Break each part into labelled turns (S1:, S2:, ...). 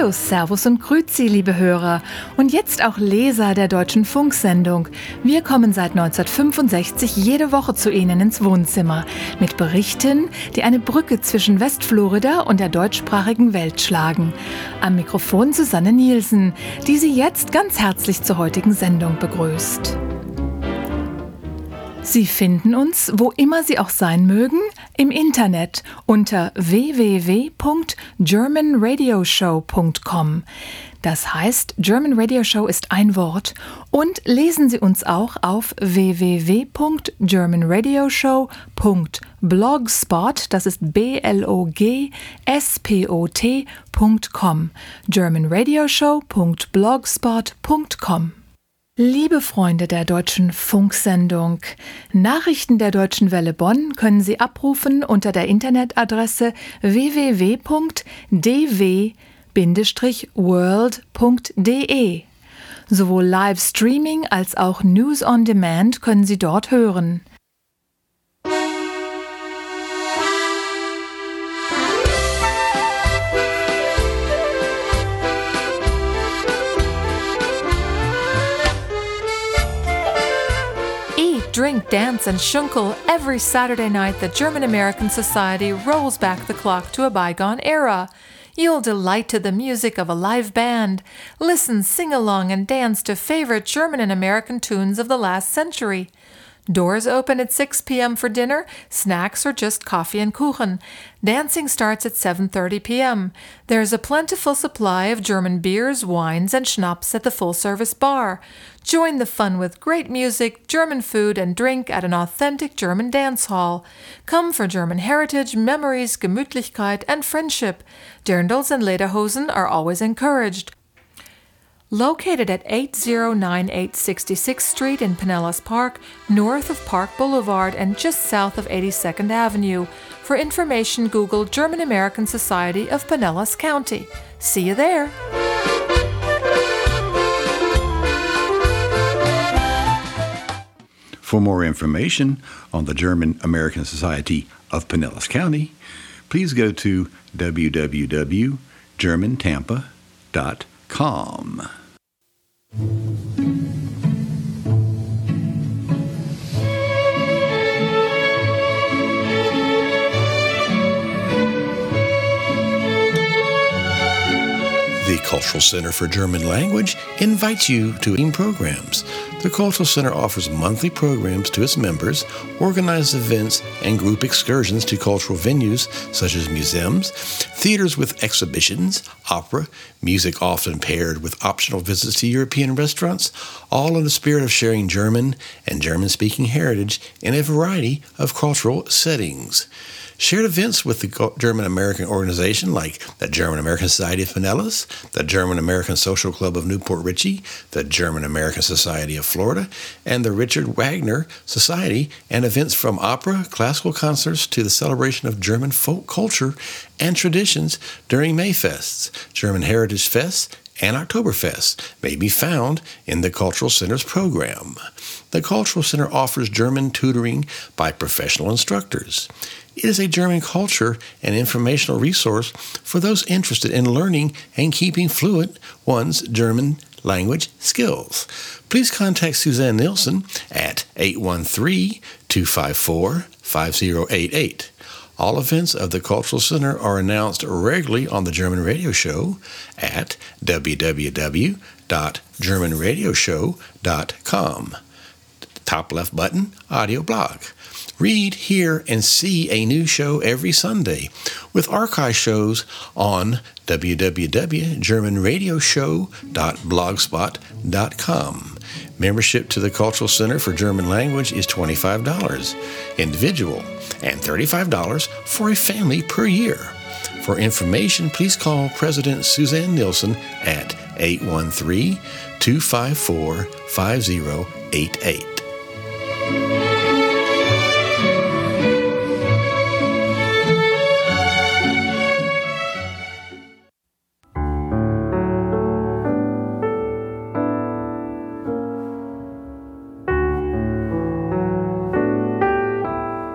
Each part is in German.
S1: Hallo, Servus und Grüezi, liebe Hörer. Und jetzt auch Leser der Deutschen Funksendung. Wir kommen seit 1965 jede Woche zu Ihnen ins Wohnzimmer mit Berichten, die eine Brücke zwischen Westflorida und der deutschsprachigen Welt schlagen. Am Mikrofon Susanne Nielsen, die Sie jetzt ganz herzlich zur heutigen Sendung begrüßt. Sie finden uns, wo immer Sie auch sein mögen, im Internet unter www.germanradioshow.com. Das heißt, German Radio Show ist ein Wort, und lesen Sie uns auch auf www.germanradioshow.blogspot, das ist blogspot.com, germanradioshow.blogspot.com. Liebe Freunde der Deutschen Funksendung, Nachrichten der Deutschen Welle Bonn können Sie abrufen unter der Internetadresse www.dw-world.de. Sowohl Livestreaming als auch News on Demand können Sie dort hören. Drink, dance, and schunkel. Every Saturday night, the German-American Society rolls back the clock to a bygone era. You'll delight to the music of a live band, listen, sing along, and dance to favorite German and American tunes of the last century. Doors open at 6 p.m. for dinner, snacks, or just coffee and Kuchen. Dancing starts at 7:30 p.m. There's a plentiful supply of German beers, wines, and schnapps at the full-service bar. Join the fun with great music, German food, and drink at an authentic German dance hall. Come for German heritage, memories, Gemütlichkeit, and friendship. Dirndls and lederhosen are always encouraged. Located at 8098 66th Street in Pinellas Park, north of Park Boulevard and just south of 82nd Avenue. For information, Google German-American Society of Pinellas County. See you there!
S2: For more information on the German-American Society of Pinellas County, please go to www.germantampa.com.
S3: The Cultural Center for German Language invites you to programs. The Cultural Center offers monthly programs to its members, organizes events and group excursions to cultural venues such as museums, theaters with exhibitions, opera, music often paired with optional visits to European restaurants, all in the spirit of sharing German and German-speaking heritage in a variety of cultural settings. Shared events with the German-American organization like the German-American Society of Pinellas, the German-American Social Club of Newport Richey, the German-American Society of Florida, and the Richard Wagner Society, and events from opera, classical concerts to the celebration of German folk culture and traditions during Mayfests, German Heritage Fests, and Oktoberfest may be found in the Cultural Center's program. The Cultural Center offers German tutoring by professional instructors. It is a German culture and informational resource for those interested in learning and keeping fluent one's German language skills. Please contact Suzanne Nielsen at 813-254-5088. All events of the Cultural Center are announced regularly on the German Radio Show at www.germanradioshow.com. Top left button, audio blog. Read, hear, and see a new show every Sunday with archive shows on www.germanradioshow.blogspot.com. Membership to the Cultural Center for German Language is $25 individual and $35 for a family per year. For information, please call President Suzanne Nielsen at 813-254-5088.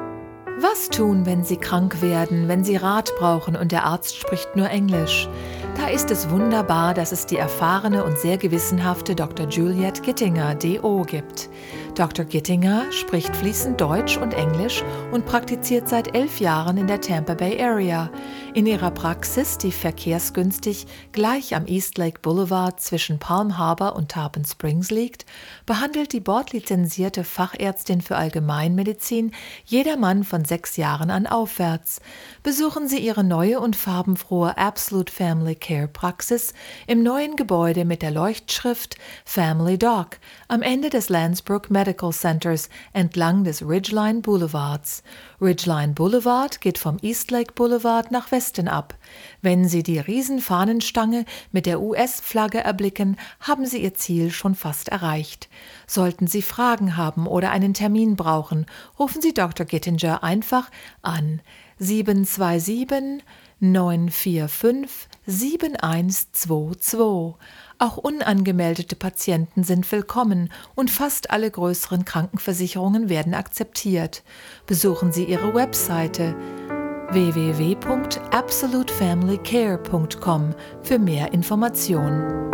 S1: Was tun, wenn Sie krank werden, wenn Sie Rat brauchen und der Arzt spricht nur Englisch? Da ist es wunderbar, dass es die erfahrene und sehr gewissenhafte Dr. Juliette Gittinger, D.O. gibt. Dr. Gittinger spricht fließend Deutsch und Englisch und praktiziert seit 11 Jahren in der Tampa Bay Area. In ihrer Praxis, die verkehrsgünstig gleich am East Lake Boulevard zwischen Palm Harbor und Tarpon Springs liegt, behandelt die bordlizenzierte Fachärztin für Allgemeinmedizin jedermann von 6 Jahren an aufwärts. Besuchen Sie ihre neue und farbenfrohe Absolute Family Care Praxis im neuen Gebäude mit der Leuchtschrift Family Doc am Ende des Landsbrook Medical Centers entlang des Ridgeline Boulevards. Ridgeline Boulevard geht vom East Lake Boulevard nach Westen ab. Wenn Sie die Riesenfahnenstange mit der US-Flagge erblicken, haben Sie Ihr Ziel schon fast erreicht. Sollten Sie Fragen haben oder einen Termin brauchen, rufen Sie Dr. Gittinger einfach an 727 945 7122. Auch unangemeldete Patienten sind willkommen und fast alle größeren Krankenversicherungen werden akzeptiert. Besuchen Sie ihre Webseite www.absolutefamilycare.com für mehr Informationen.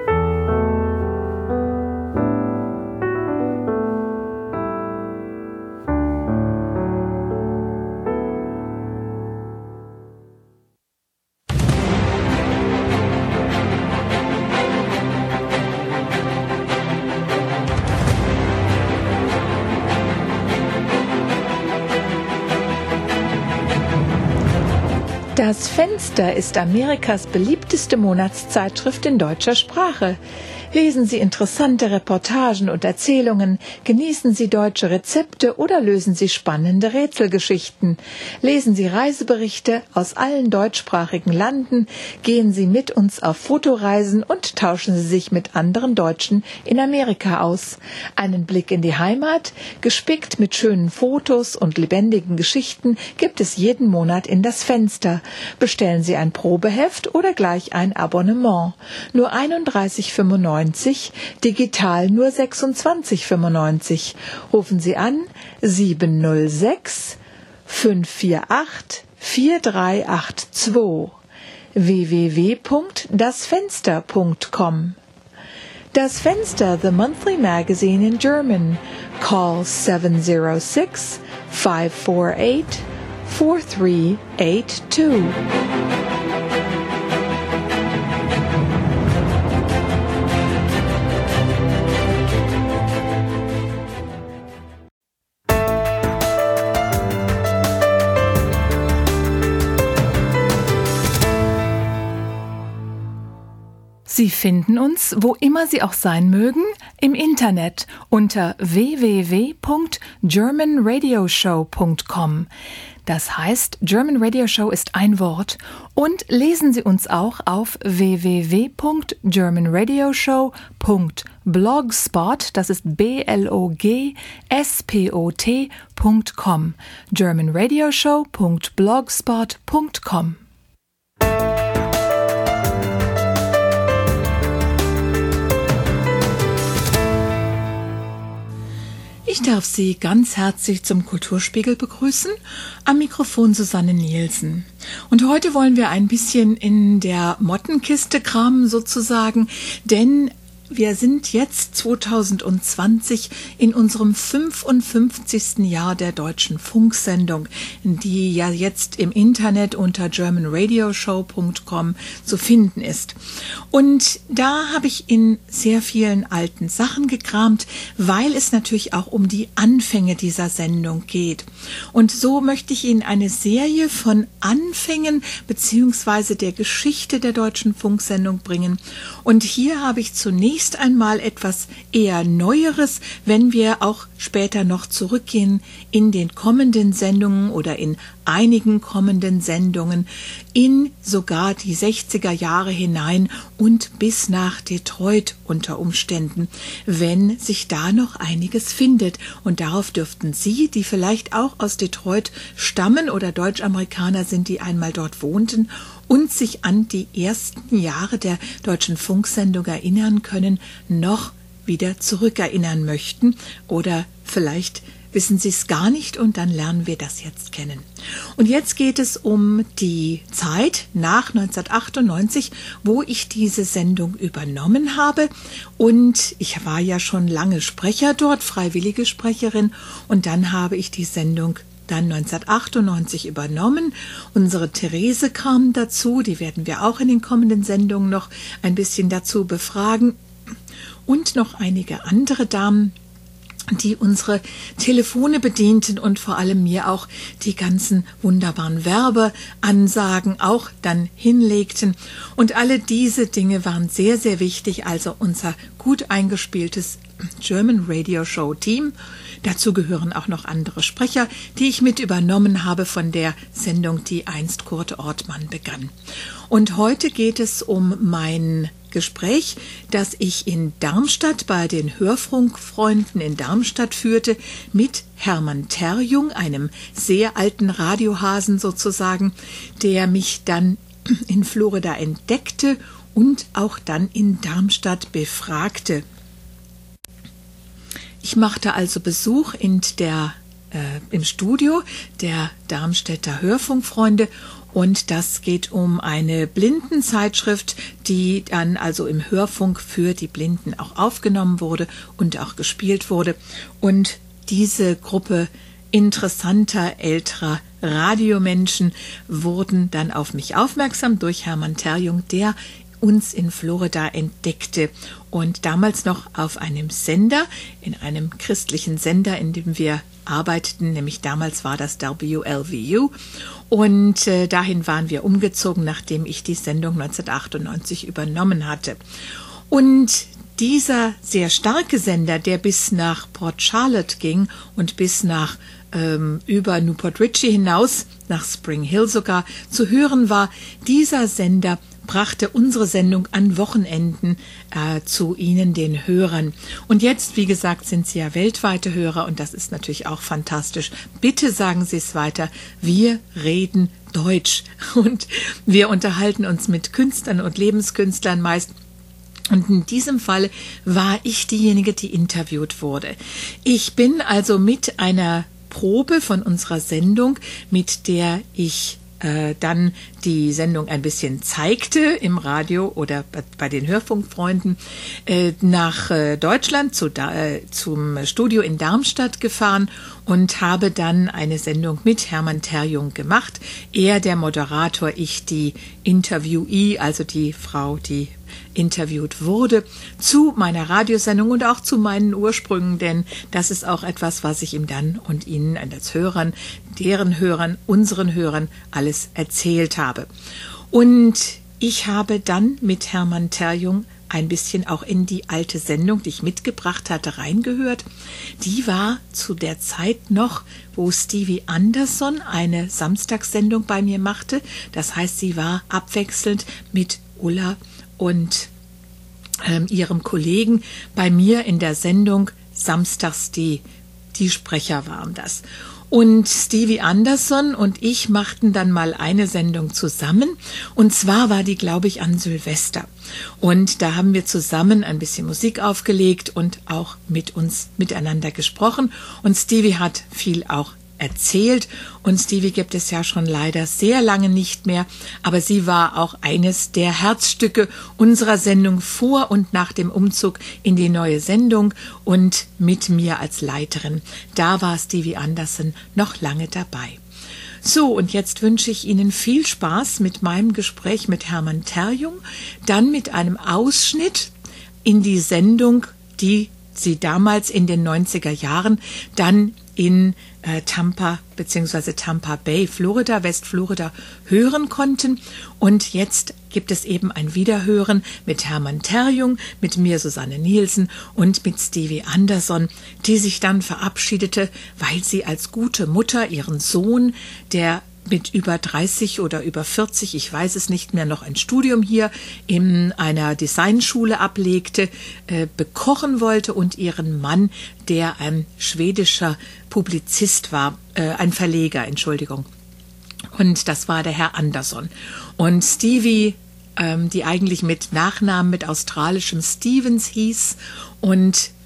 S1: Das Fenster ist Amerikas beliebteste Monatszeitschrift in deutscher Sprache. Lesen Sie interessante Reportagen und Erzählungen, genießen Sie deutsche Rezepte oder lösen Sie spannende Rätselgeschichten. Lesen Sie Reiseberichte aus allen deutschsprachigen Landen, gehen Sie mit uns auf Fotoreisen und tauschen Sie sich mit anderen Deutschen in Amerika aus. Einen Blick in die Heimat, gespickt mit schönen Fotos und lebendigen Geschichten, gibt es jeden Monat in das Fenster. Bestellen Sie ein Probeheft oder gleich ein Abonnement. Nur 31,95, digital nur 26,95. Rufen Sie an 706 548 4382 www.dasfenster.com. Das Fenster, the monthly magazine in German. Call 706 548 4382. Sie finden uns, wo immer Sie auch sein mögen, im Internet unter www.germanradioshow.com. Das heißt, German Radio Show ist ein Wort. Und lesen Sie uns auch auf www.germanradioshow.blogspot, das ist blogspot.com. germanradioshow.blogspot.com. Ich darf Sie ganz herzlich zum Kulturspiegel begrüßen. Am Mikrofon Susanne Nielsen. Und heute wollen wir ein bisschen in der Mottenkiste kramen sozusagen, denn wir sind jetzt 2020 in unserem 55. Jahr der deutschen Funksendung, die ja jetzt im Internet unter germanradioshow.com zu finden ist. Und da habe ich in sehr vielen alten Sachen gekramt, weil es natürlich auch um die Anfänge dieser Sendung geht. Und so möchte ich Ihnen eine Serie von Anfängen bzw. der Geschichte der deutschen Funksendung bringen. Und hier habe ich zunächst einmal etwas eher Neueres, wenn wir auch später noch zurückgehen in den kommenden Sendungen oder in einigen kommenden Sendungen in sogar die 60er Jahre hinein und bis nach Detroit unter Umständen, wenn sich da noch einiges findet. Und darauf dürften Sie, die vielleicht auch aus Detroit stammen oder Deutschamerikaner sind, die einmal dort wohnten und sich an die ersten Jahre der deutschen Funksendung erinnern können, noch wieder zurückerinnern möchten oder vielleicht
S4: wissen Sie es gar nicht und dann lernen wir das jetzt kennen. Und jetzt geht es um die Zeit nach 1998, wo ich diese Sendung übernommen habe. Und ich war ja schon lange Sprecher dort, freiwillige Sprecherin. Und dann habe ich die Sendung dann 1998 übernommen. Unsere Therese kam dazu, die werden wir auch in den kommenden Sendungen noch ein bisschen dazu befragen. Und noch einige andere Damen, die unsere Telefone bedienten und vor allem mir auch die ganzen wunderbaren Werbeansagen auch dann hinlegten. Und alle diese Dinge waren sehr, sehr wichtig. Also unser gut eingespieltes German Radio Show Team. Dazu gehören auch noch andere Sprecher, die ich mit übernommen habe von der Sendung, die einst Kurt Ortmann begann. Und heute geht es um mein Gespräch, das ich in Darmstadt bei den Hörfunkfreunden in Darmstadt führte, mit Hermann Terjung, einem sehr alten Radiohasen sozusagen, der mich dann in Florida entdeckte und auch dann in Darmstadt befragte. Ich machte also Besuch im Studio der Darmstädter Hörfunkfreunde und das geht um eine Blindenzeitschrift, die dann also im Hörfunk für die Blinden auch aufgenommen wurde und auch gespielt wurde. Und diese Gruppe interessanter älterer Radiomenschen wurden dann auf mich aufmerksam durch Hermann Terjung, der uns in Florida entdeckte und damals noch auf einem Sender, in einem christlichen Sender, in dem wir arbeiteten, nämlich damals war das WLVU und dahin waren wir umgezogen, nachdem ich die Sendung 1998 übernommen hatte. Und dieser sehr starke Sender, der bis nach Port Charlotte ging und bis nach über Newport Richie hinaus, nach Spring Hill sogar, zu hören war, dieser Sender brachte unsere Sendung an Wochenenden zu Ihnen, den Hörern. Und jetzt, wie gesagt, sind Sie ja weltweite Hörer und das ist natürlich auch fantastisch. Bitte sagen Sie es weiter. Wir reden Deutsch und wir unterhalten uns mit Künstlern und Lebenskünstlern meist. Und in diesem Fall war ich diejenige, die interviewt wurde. Ich bin also mit einer Probe von unserer Sendung, mit der ich dann die Sendung ein bisschen zeigte im Radio oder bei den Hörfunkfreunden, nach Deutschland zum Studio in Darmstadt gefahren und habe dann eine Sendung mit Hermann Terjung gemacht. Er der Moderator, ich die Interviewee, also die Frau, die interviewt wurde, zu meiner Radiosendung und auch zu meinen Ursprüngen, denn das ist auch etwas, was ich ihm dann und Ihnen als Hörern, deren Hörern, unseren Hörern alles erzählt habe. Und ich habe dann mit Hermann Terjung ein bisschen auch in die alte Sendung, die ich mitgebracht hatte, reingehört. Die war zu der Zeit noch, wo Stevie Anderson eine Samstagssendung bei mir machte. Das heißt, sie war abwechselnd mit Ulla und ihrem Kollegen bei mir in der Sendung samstags, die Sprecher waren das. Und Stevie Anderson und ich machten dann mal eine Sendung zusammen. Und zwar war die, glaube ich, an Silvester. Und da haben wir zusammen ein bisschen Musik aufgelegt und auch mit uns miteinander gesprochen. Und Stevie hat viel auch erzählt. Und Stevie gibt es ja schon leider sehr lange nicht mehr. Aber sie war auch eines der Herzstücke unserer Sendung vor und nach dem Umzug in die neue Sendung und mit mir als Leiterin. Da war Stevie Anderson noch lange dabei. So, und jetzt wünsche ich Ihnen viel Spaß mit meinem Gespräch mit Hermann Terjung, dann mit einem Ausschnitt in die Sendung, die Sie damals in den 90er Jahren dann in Tampa bzw. Tampa Bay, Florida, Westflorida hören konnten. Und jetzt gibt es eben ein Wiederhören mit Hermann Terjung, mit mir Susanne Nielsen und mit Stevie Anderson, die sich dann verabschiedete, weil sie als gute Mutter ihren Sohn, der mit über 30 oder über 40, ich weiß es nicht mehr, noch ein Studium hier in einer Designschule ablegte, bekochen wollte und ihren Mann, der ein schwedischer Publizist war, ein Verleger, Entschuldigung. Und das war der Herr Anderson. Und Stevie, die eigentlich mit Nachnamen mit australischem Stevens hieß und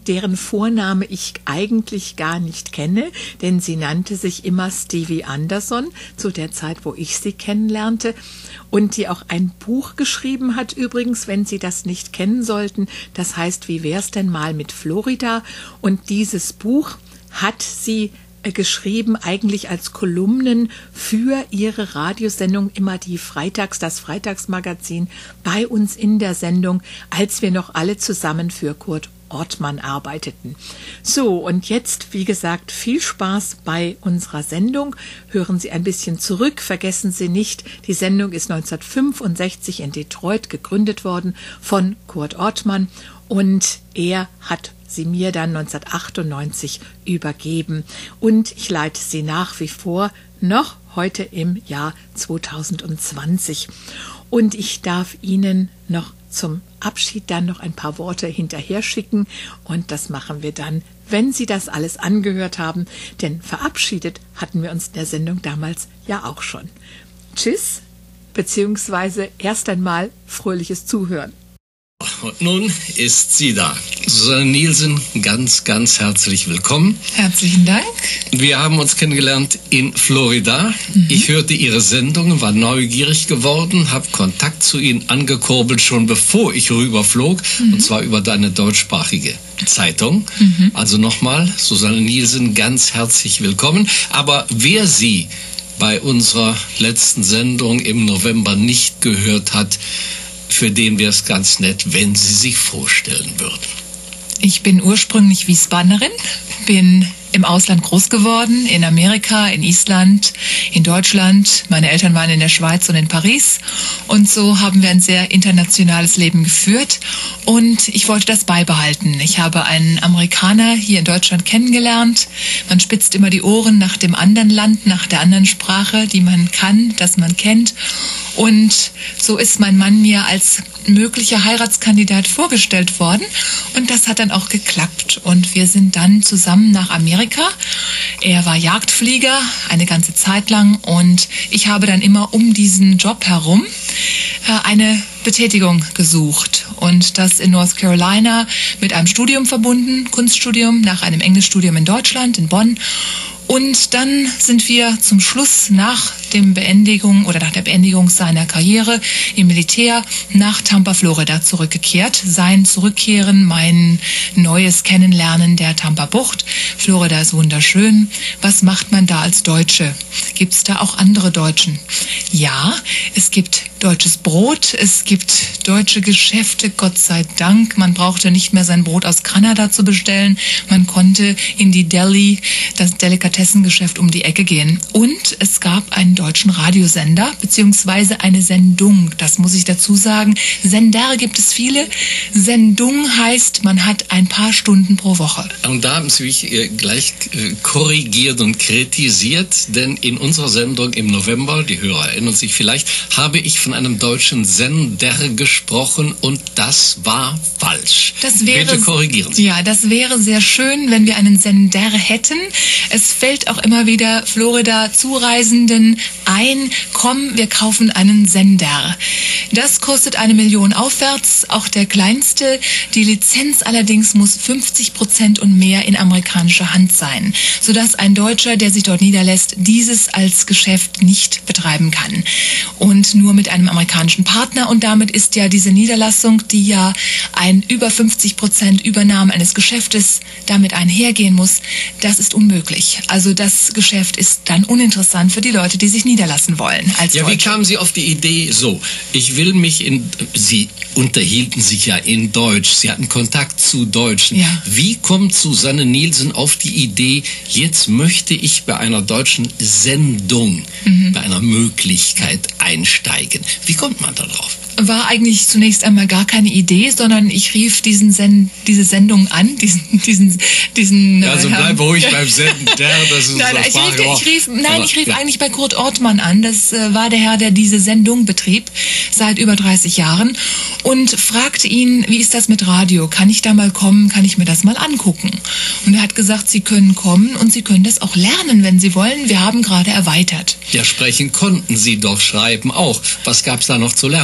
S4: deren Vorname ich eigentlich gar nicht kenne, denn sie nannte sich immer Stevie Anderson, zu der Zeit, wo ich sie kennenlernte, und die auch ein Buch geschrieben hat, übrigens, wenn Sie das nicht kennen sollten, das heißt, wie wär's denn mal mit Florida? Und dieses Buch hat sie geschrieben, eigentlich als Kolumnen für ihre Radiosendung, immer das Freitagsmagazin bei uns in der Sendung, als wir noch alle zusammen für Kurt Ortmann arbeiteten. So, und jetzt, wie gesagt, viel Spaß bei unserer Sendung. Hören Sie ein bisschen zurück. Vergessen Sie nicht, die Sendung ist 1965 in Detroit gegründet worden von Kurt Ortmann und er hat sie mir dann 1998 übergeben. Und ich leite sie nach wie vor noch heute im Jahr 2020. Und ich darf Ihnen noch zum Abschied dann noch ein paar Worte hinterher schicken. Und das machen wir dann, wenn Sie das alles angehört haben. Denn verabschiedet hatten wir uns in der Sendung damals ja auch schon. Tschüss, beziehungsweise erst einmal fröhliches Zuhören.
S5: Und nun ist sie da. Susanne Nielsen, ganz, ganz herzlich willkommen.
S6: Herzlichen Dank.
S5: Wir haben uns kennengelernt in Florida. Ich hörte Ihre Sendungen, war neugierig geworden, habe Kontakt zu Ihnen angekurbelt, schon bevor ich rüberflog, und zwar über deine deutschsprachige Zeitung. Also nochmal, Susanne Nielsen, ganz herzlich willkommen. Aber wer Sie bei unserer letzten Sendung im November nicht gehört hat, für den wäre es ganz nett, wenn Sie sich vorstellen würden.
S6: Ich bin ursprünglich Wiesbadenerin, bin im Ausland groß geworden, in Amerika, in Island, in Deutschland. Meine Eltern waren in der Schweiz und in Paris. Und so haben wir ein sehr internationales Leben geführt. Und ich wollte das beibehalten. Ich habe einen Amerikaner hier in Deutschland kennengelernt. Man spitzt immer die Ohren nach dem anderen Land, nach der anderen Sprache, die man kann, das man kennt. Und so ist mein Mann mir als möglicher Heiratskandidat vorgestellt worden. Und das hat dann auch geklappt. Und wir sind dann zusammen nach Amerika. Er war Jagdflieger eine ganze Zeit lang. Und ich habe dann immer um diesen Job herum eine Betätigung gesucht. Und das in North Carolina mit einem Studium verbunden, Kunststudium, nach einem Englischstudium in Deutschland, in Bonn. Und dann sind wir zum Schluss nach der Beendigung seiner Karriere im Militär nach Tampa, Florida zurückgekehrt. Sein Zurückkehren, mein neues Kennenlernen der Tampa-Bucht. Florida ist wunderschön. Was macht man da als Deutsche? Gibt es da auch andere Deutschen? Ja, es gibt deutsches Brot, es gibt deutsche Geschäfte, Gott sei Dank. Man brauchte nicht mehr sein Brot aus Kanada zu bestellen. Man konnte in die Deli, das Delikatessengeschäft um die Ecke gehen. Und es gab einen deutschen Radiosender, beziehungsweise eine Sendung. Das muss ich dazu sagen. Sender gibt es viele. Sendung heißt, man hat ein paar Stunden pro Woche.
S5: Und da haben Sie mich gleich korrigiert und kritisiert, denn in unserer Sendung im November, die Hörer erinnern sich vielleicht, habe ich von einem deutschen Sender gesprochen und das war falsch. Bitte korrigieren Sie.
S6: Ja, das wäre sehr schön, wenn wir einen Sender hätten. Es fällt auch immer wieder Florida-Zureisenden ein, komm, wir kaufen einen Sender. Das kostet 1 Million aufwärts, auch der kleinste. Die Lizenz allerdings muss 50% und mehr in amerikanischer Hand sein, sodass ein Deutscher, der sich dort niederlässt, dieses als Geschäft nicht betreiben kann. Und nur mit einem amerikanischen Partner. Und damit ist ja diese Niederlassung, die ja ein über 50% Übernahme eines Geschäftes damit einhergehen muss, das ist unmöglich. Also das Geschäft ist dann uninteressant für die Leute, die sich niederlassen wollen. Als
S5: ja,
S6: Deutsche.
S5: Wie kamen Sie auf die Idee, Sie unterhielten sich ja in Deutsch, Sie hatten Kontakt zu Deutschen.
S6: Ja.
S5: Wie kommt Susanne Nielsen auf die Idee, jetzt möchte ich bei einer deutschen Sendung, bei einer Möglichkeit einsteigen? Wie kommt man da drauf?
S6: War eigentlich zunächst einmal gar keine Idee, sondern ich rief diese Sendung an, diesen
S5: also bleib ruhig beim Sender, das ist
S6: nein, ich rief
S5: ja.
S6: eigentlich bei Kurt Ortmann an. Das war der Herr, der diese Sendung betrieb seit über 30 Jahren und fragte ihn, wie ist das mit Radio? Kann ich da mal kommen? Kann ich mir das mal angucken? Und er hat gesagt, Sie können kommen und Sie können das auch lernen, wenn Sie wollen. Wir haben gerade erweitert.
S5: Ja, sprechen konnten Sie doch, schreiben auch. Was gab's da noch zu lernen?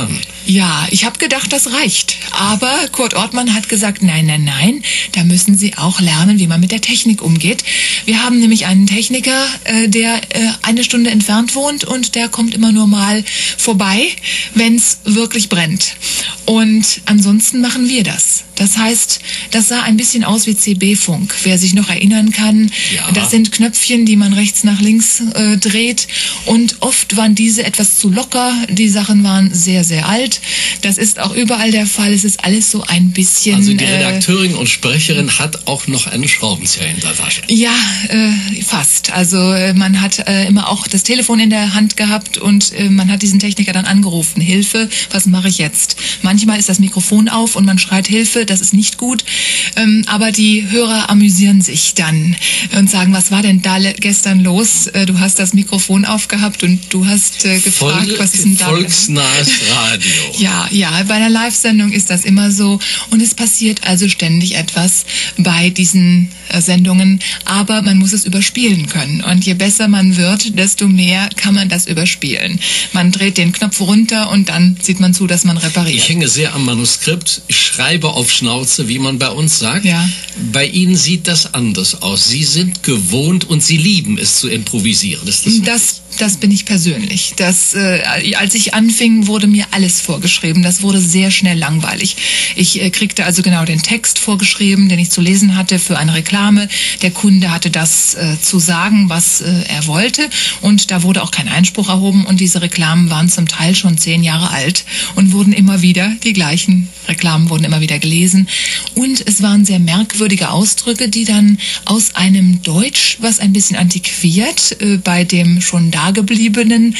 S6: Ja, ich habe gedacht, das reicht. Aber Kurt Ortmann hat gesagt, nein, da müssen Sie auch lernen, wie man mit der Technik umgeht. Wir haben nämlich einen Techniker, der eine Stunde entfernt wohnt und der kommt immer nur mal vorbei, wenn es wirklich brennt. Und ansonsten machen wir das. Das heißt, das sah ein bisschen aus wie CB-Funk. Wer sich noch erinnern kann, das sind Knöpfchen, die man rechts nach links dreht. Und oft waren diese etwas zu locker. Die Sachen waren sehr, sehr alt. Das ist auch überall der Fall. Es ist alles so ein bisschen...
S5: Also die Redakteurin und Sprecherin hat auch noch einen Schraubenzieher in der Tasche.
S6: Ja, fast. Also man hat immer auch das Telefon in der Hand gehabt und man hat diesen Techniker dann angerufen. Hilfe, was mache ich jetzt? Manchmal ist das Mikrofon auf und man schreit Hilfe, das ist nicht gut. Aber die Hörer amüsieren sich dann und sagen, was war denn da gestern los? Du hast das Mikrofon aufgehabt und du hast gefragt, was ist denn da?
S5: Volksnahes Radio.
S6: Ja, bei einer Live-Sendung ist das immer so. Und es passiert also ständig etwas bei diesen Sendungen. Aber man muss es überspielen können. Und je besser man wird, desto mehr kann man das überspielen. Man dreht den Knopf runter und dann sieht man zu, dass man repariert.
S5: Ich hänge sehr am Manuskript. Ich schreibe auf Schnauze, wie man bei uns sagt.
S6: Ja.
S5: Bei Ihnen sieht das anders aus. Sie sind gewohnt und Sie lieben es zu improvisieren. Ist das
S6: Das bin ich persönlich. Als ich anfing, wurde mir alles vorgeschrieben. Das wurde sehr schnell langweilig. Ich kriegte also genau den Text vorgeschrieben, den ich zu lesen hatte für eine Reklame. Der Kunde hatte das zu sagen, was er wollte. Und da wurde auch kein Einspruch erhoben. Und diese Reklamen waren zum Teil schon 10 Jahre alt und wurden immer wieder, die gleichen Reklamen wurden immer wieder gelesen. Und es waren sehr merkwürdige Ausdrücke, die dann aus einem Deutsch, was ein bisschen antiquiert, bei dem schon Dagebliebenen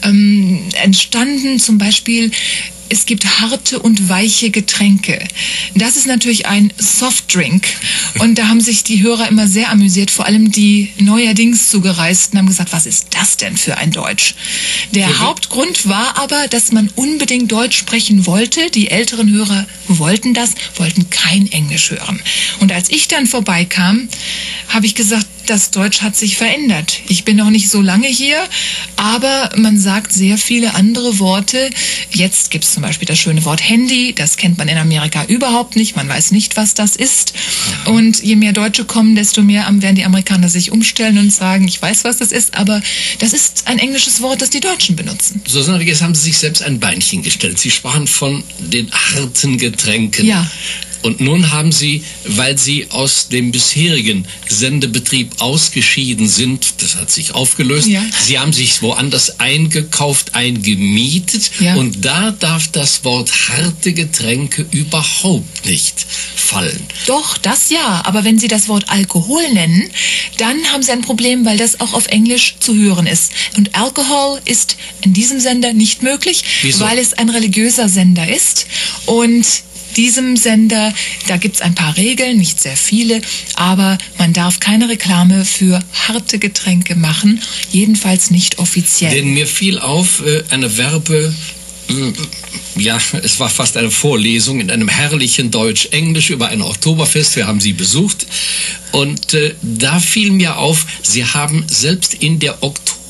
S6: entstanden. Zum Beispiel, es gibt harte und weiche Getränke. Das ist natürlich ein Softdrink. Und da haben sich die Hörer immer sehr amüsiert, vor allem die neuerdings Zugereisten haben gesagt, was ist das denn für ein Deutsch? Der Hauptgrund war aber, dass man unbedingt Deutsch sprechen wollte. Die älteren Hörer wollten kein Englisch hören. Und als ich dann vorbeikam, habe ich gesagt, das Deutsch hat sich verändert. Ich bin noch nicht so lange hier, aber man sagt sehr viele andere Worte. Jetzt gibt es zum Beispiel das schöne Wort Handy. Das kennt man in Amerika überhaupt nicht. Man weiß nicht, was das ist. Und je mehr Deutsche kommen, desto mehr werden die Amerikaner sich umstellen und sagen, ich weiß, was das ist, aber das ist ein englisches Wort, das die Deutschen benutzen.
S5: Susanne, jetzt haben Sie sich selbst ein Beinchen gestellt. Sie sprachen von den harten Getränken.
S6: Ja.
S5: Und nun haben Sie, weil Sie aus dem bisherigen Sendebetrieb ausgeschieden sind, das hat sich aufgelöst,
S6: ja.
S5: Sie haben sich woanders eingekauft, eingemietet,
S6: ja.
S5: Und da darf das Wort harte Getränke überhaupt nicht fallen.
S6: Doch, das ja, aber wenn Sie das Wort Alkohol nennen, dann haben Sie ein Problem, weil das auch auf Englisch zu hören ist. Und Alcohol ist in diesem Sender nicht möglich,
S5: Wieso?
S6: Weil es ein religiöser Sender ist und diesem Sender, da gibt es ein paar Regeln, nicht sehr viele, aber man darf keine Reklame für harte Getränke machen, jedenfalls nicht offiziell.
S5: Denn mir fiel auf, es war fast eine Vorlesung in einem herrlichen Deutsch-Englisch über ein Oktoberfest. Wir haben Sie besucht. Und da fiel mir auf, Sie haben selbst in der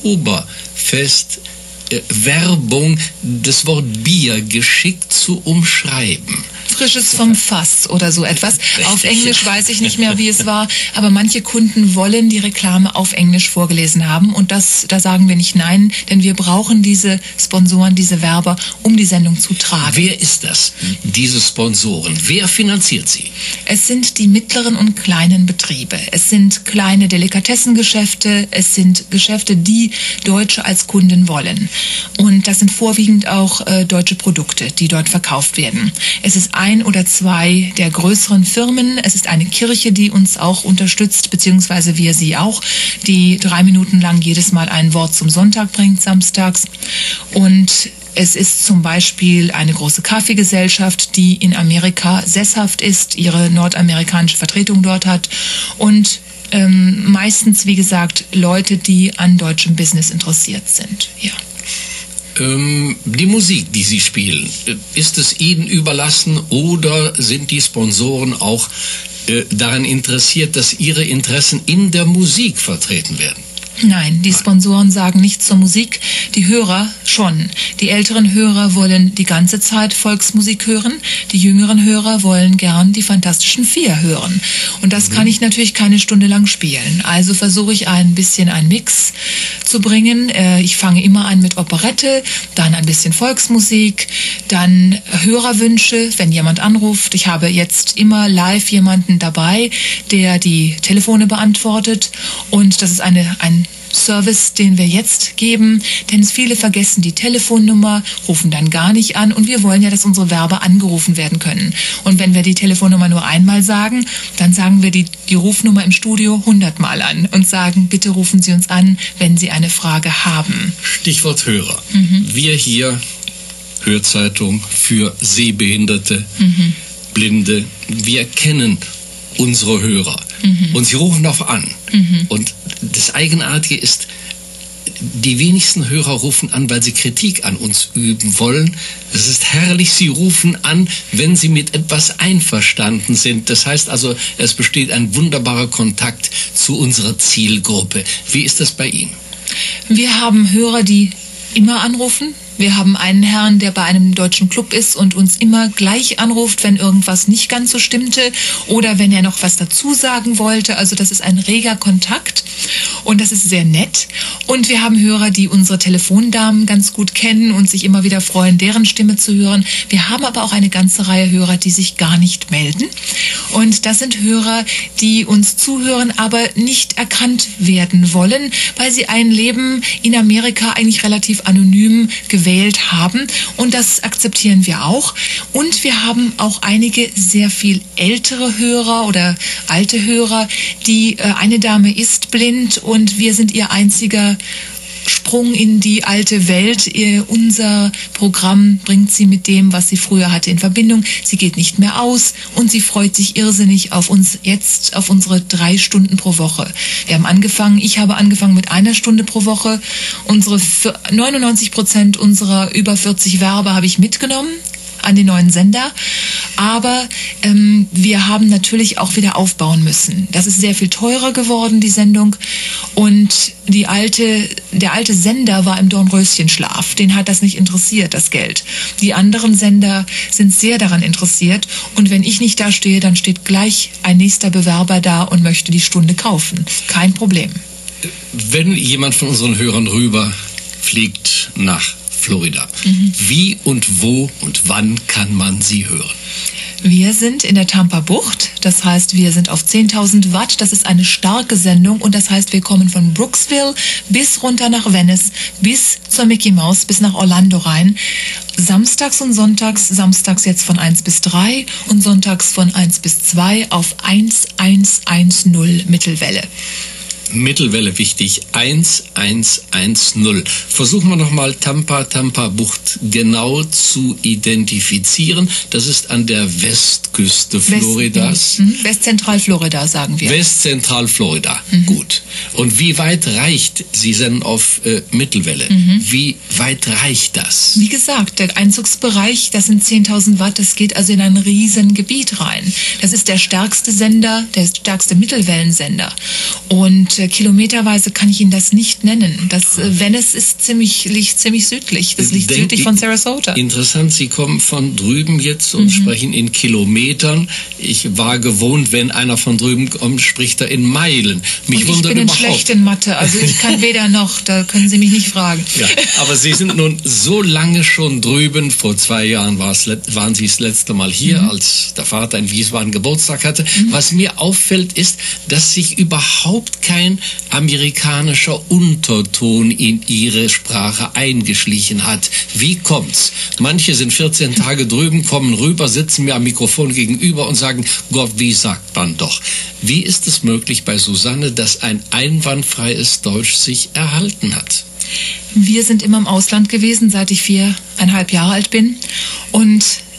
S5: Oktoberfest-Werbung das Wort Bier geschickt zu umschreiben.
S6: Frisches vom Fass oder so etwas.
S5: Richtig,
S6: auf Englisch
S5: ja.
S6: weiß ich nicht mehr, wie es war, aber manche Kunden wollen die Reklame auf Englisch vorgelesen haben und da sagen wir nicht nein, denn wir brauchen diese Sponsoren, diese Werber, um die Sendung zu tragen.
S5: Wer ist das, diese Sponsoren? Wer finanziert sie?
S6: Es sind die mittleren und kleinen Betriebe. Es sind kleine Delikatessengeschäfte, es sind Geschäfte, die Deutsche als Kunden wollen. Und das sind vorwiegend auch deutsche Produkte, die dort verkauft werden. Es ist ein oder zwei der größeren Firmen. Es ist eine Kirche, die uns auch unterstützt, beziehungsweise wir sie auch, die 3 Minuten lang jedes Mal ein Wort zum Sonntag bringt, samstags. Und es ist zum Beispiel eine große Kaffeegesellschaft, die in Amerika sesshaft ist, ihre nordamerikanische Vertretung dort hat und meistens, wie gesagt, Leute, die an deutschem Business interessiert sind. Ja.
S5: Die Musik, die Sie spielen, ist es Ihnen überlassen oder sind die Sponsoren auch daran interessiert, dass Ihre Interessen in der Musik vertreten werden?
S6: Nein, die Sponsoren sagen nichts zur Musik, die Hörer schon. Die älteren Hörer wollen die ganze Zeit Volksmusik hören, die jüngeren Hörer wollen gern die Fantastischen Vier hören. Und das kann ich natürlich keine Stunde lang spielen. Also versuche ich ein bisschen einen Mix zu bringen. Ich fange immer an mit Operette, dann ein bisschen Volksmusik, dann Hörerwünsche, wenn jemand anruft. Ich habe jetzt immer live jemanden dabei, der die Telefone beantwortet. Und das ist ein Service, den wir jetzt geben, denn viele vergessen die Telefonnummer, rufen dann gar nicht an und wir wollen ja, dass unsere Werber angerufen werden können. Und wenn wir die Telefonnummer nur einmal sagen, dann sagen wir die Rufnummer im Studio 100 Mal an und sagen, bitte rufen Sie uns an, wenn Sie eine Frage haben.
S5: Stichwort Hörer. Wir hier, Hörzeitung für Sehbehinderte, Blinde, wir kennen unsere Hörer. Und sie rufen auch an. Und das Eigenartige ist, die wenigsten Hörer rufen an, weil sie Kritik an uns üben wollen. Es ist herrlich, sie rufen an, wenn sie mit etwas einverstanden sind. Das heißt also, es besteht ein wunderbarer Kontakt zu unserer Zielgruppe. Wie ist das bei Ihnen?
S6: Wir haben Hörer, die immer anrufen. Wir haben einen Herrn, der bei einem deutschen Club ist und uns immer gleich anruft, wenn irgendwas nicht ganz so stimmte oder wenn er noch was dazu sagen wollte. Also das ist ein reger Kontakt und das ist sehr nett. Und wir haben Hörer, die unsere Telefondamen ganz gut kennen und sich immer wieder freuen, deren Stimme zu hören. Wir haben aber auch eine ganze Reihe Hörer, die sich gar nicht melden. Und das sind Hörer, die uns zuhören, aber nicht erkannt werden wollen, weil sie ein Leben in Amerika eigentlich relativ anonym gewählt haben und das akzeptieren wir auch. Und wir haben auch einige sehr viel ältere Hörer oder alte Hörer, die eine Dame ist blind und wir sind ihr einziger Sprung in die alte Welt. Unser Programm bringt sie mit dem, was sie früher hatte, in Verbindung. Sie geht nicht mehr aus und sie freut sich irrsinnig auf uns jetzt, auf unsere 3 Stunden pro Woche. Ich habe angefangen mit 1 Stunde pro Woche. 99% unserer über 40 Werbe habe ich mitgenommen an den neuen Sender. Aber wir haben natürlich auch wieder aufbauen müssen. Das ist sehr viel teurer geworden, die Sendung. Und der alte Sender war im Dornröschenschlaf. Den hat das nicht interessiert, das Geld. Die anderen Sender sind sehr daran interessiert. Und wenn ich nicht da stehe, dann steht gleich ein nächster Bewerber da und möchte die Stunde kaufen. Kein Problem.
S5: Wenn jemand von unseren Hörern rüber fliegt nach Florida, wie und wo und wann kann man sie hören?
S6: Wir sind in der Tampa-Bucht, das heißt, wir sind auf 10.000 Watt, das ist eine starke Sendung und das heißt, wir kommen von Brooksville bis runter nach Venice, bis zur Mickey Mouse, bis nach Orlando rein. Samstags und sonntags jetzt von 1 bis 3 und sonntags von 1 bis 2 auf 1110 Mittelwelle.
S5: Mittelwelle wichtig, 1110. Versuchen wir nochmal Tampa-Bucht genau zu identifizieren. Das ist an der Westküste Floridas.
S6: Westzentral-Florida, sagen wir.
S5: Westzentral-Florida, gut. Und wie weit reicht, Sie senden auf Mittelwelle, wie weit reicht das?
S6: Wie gesagt, der Einzugsbereich, das sind 10.000 Watt, das geht also in ein riesen Gebiet rein. Das ist der stärkste Sender, der stärkste Mittelwellensender. Und kilometerweise kann ich Ihnen das nicht nennen. Venice ist liegt ziemlich südlich. Das liegt südlich von Sarasota.
S5: Interessant, Sie kommen von drüben jetzt und sprechen in Kilometern. Ich war gewohnt, wenn einer von drüben kommt, spricht er in Meilen.
S6: Ich bin schlecht in Mathe, also ich kann weder noch, da können Sie mich nicht fragen.
S5: Ja, aber Sie sind nun so lange schon drüben. Vor 2 Jahren waren Sie das letzte Mal hier, als der Vater in Wiesbaden Geburtstag hatte. Was mir auffällt, ist, dass sich überhaupt kein amerikanischer Unterton in ihre Sprache eingeschlichen hat. Wie kommt's? Manche sind 14 Tage drüben, kommen rüber, sitzen mir am Mikrofon gegenüber und sagen, Gott, wie sagt man doch? Wie ist es möglich bei Susanne, dass ein einwandfreies Deutsch sich erhalten hat?
S6: Wir sind immer im Ausland gewesen, seit ich 4,5 Jahre alt bin. Und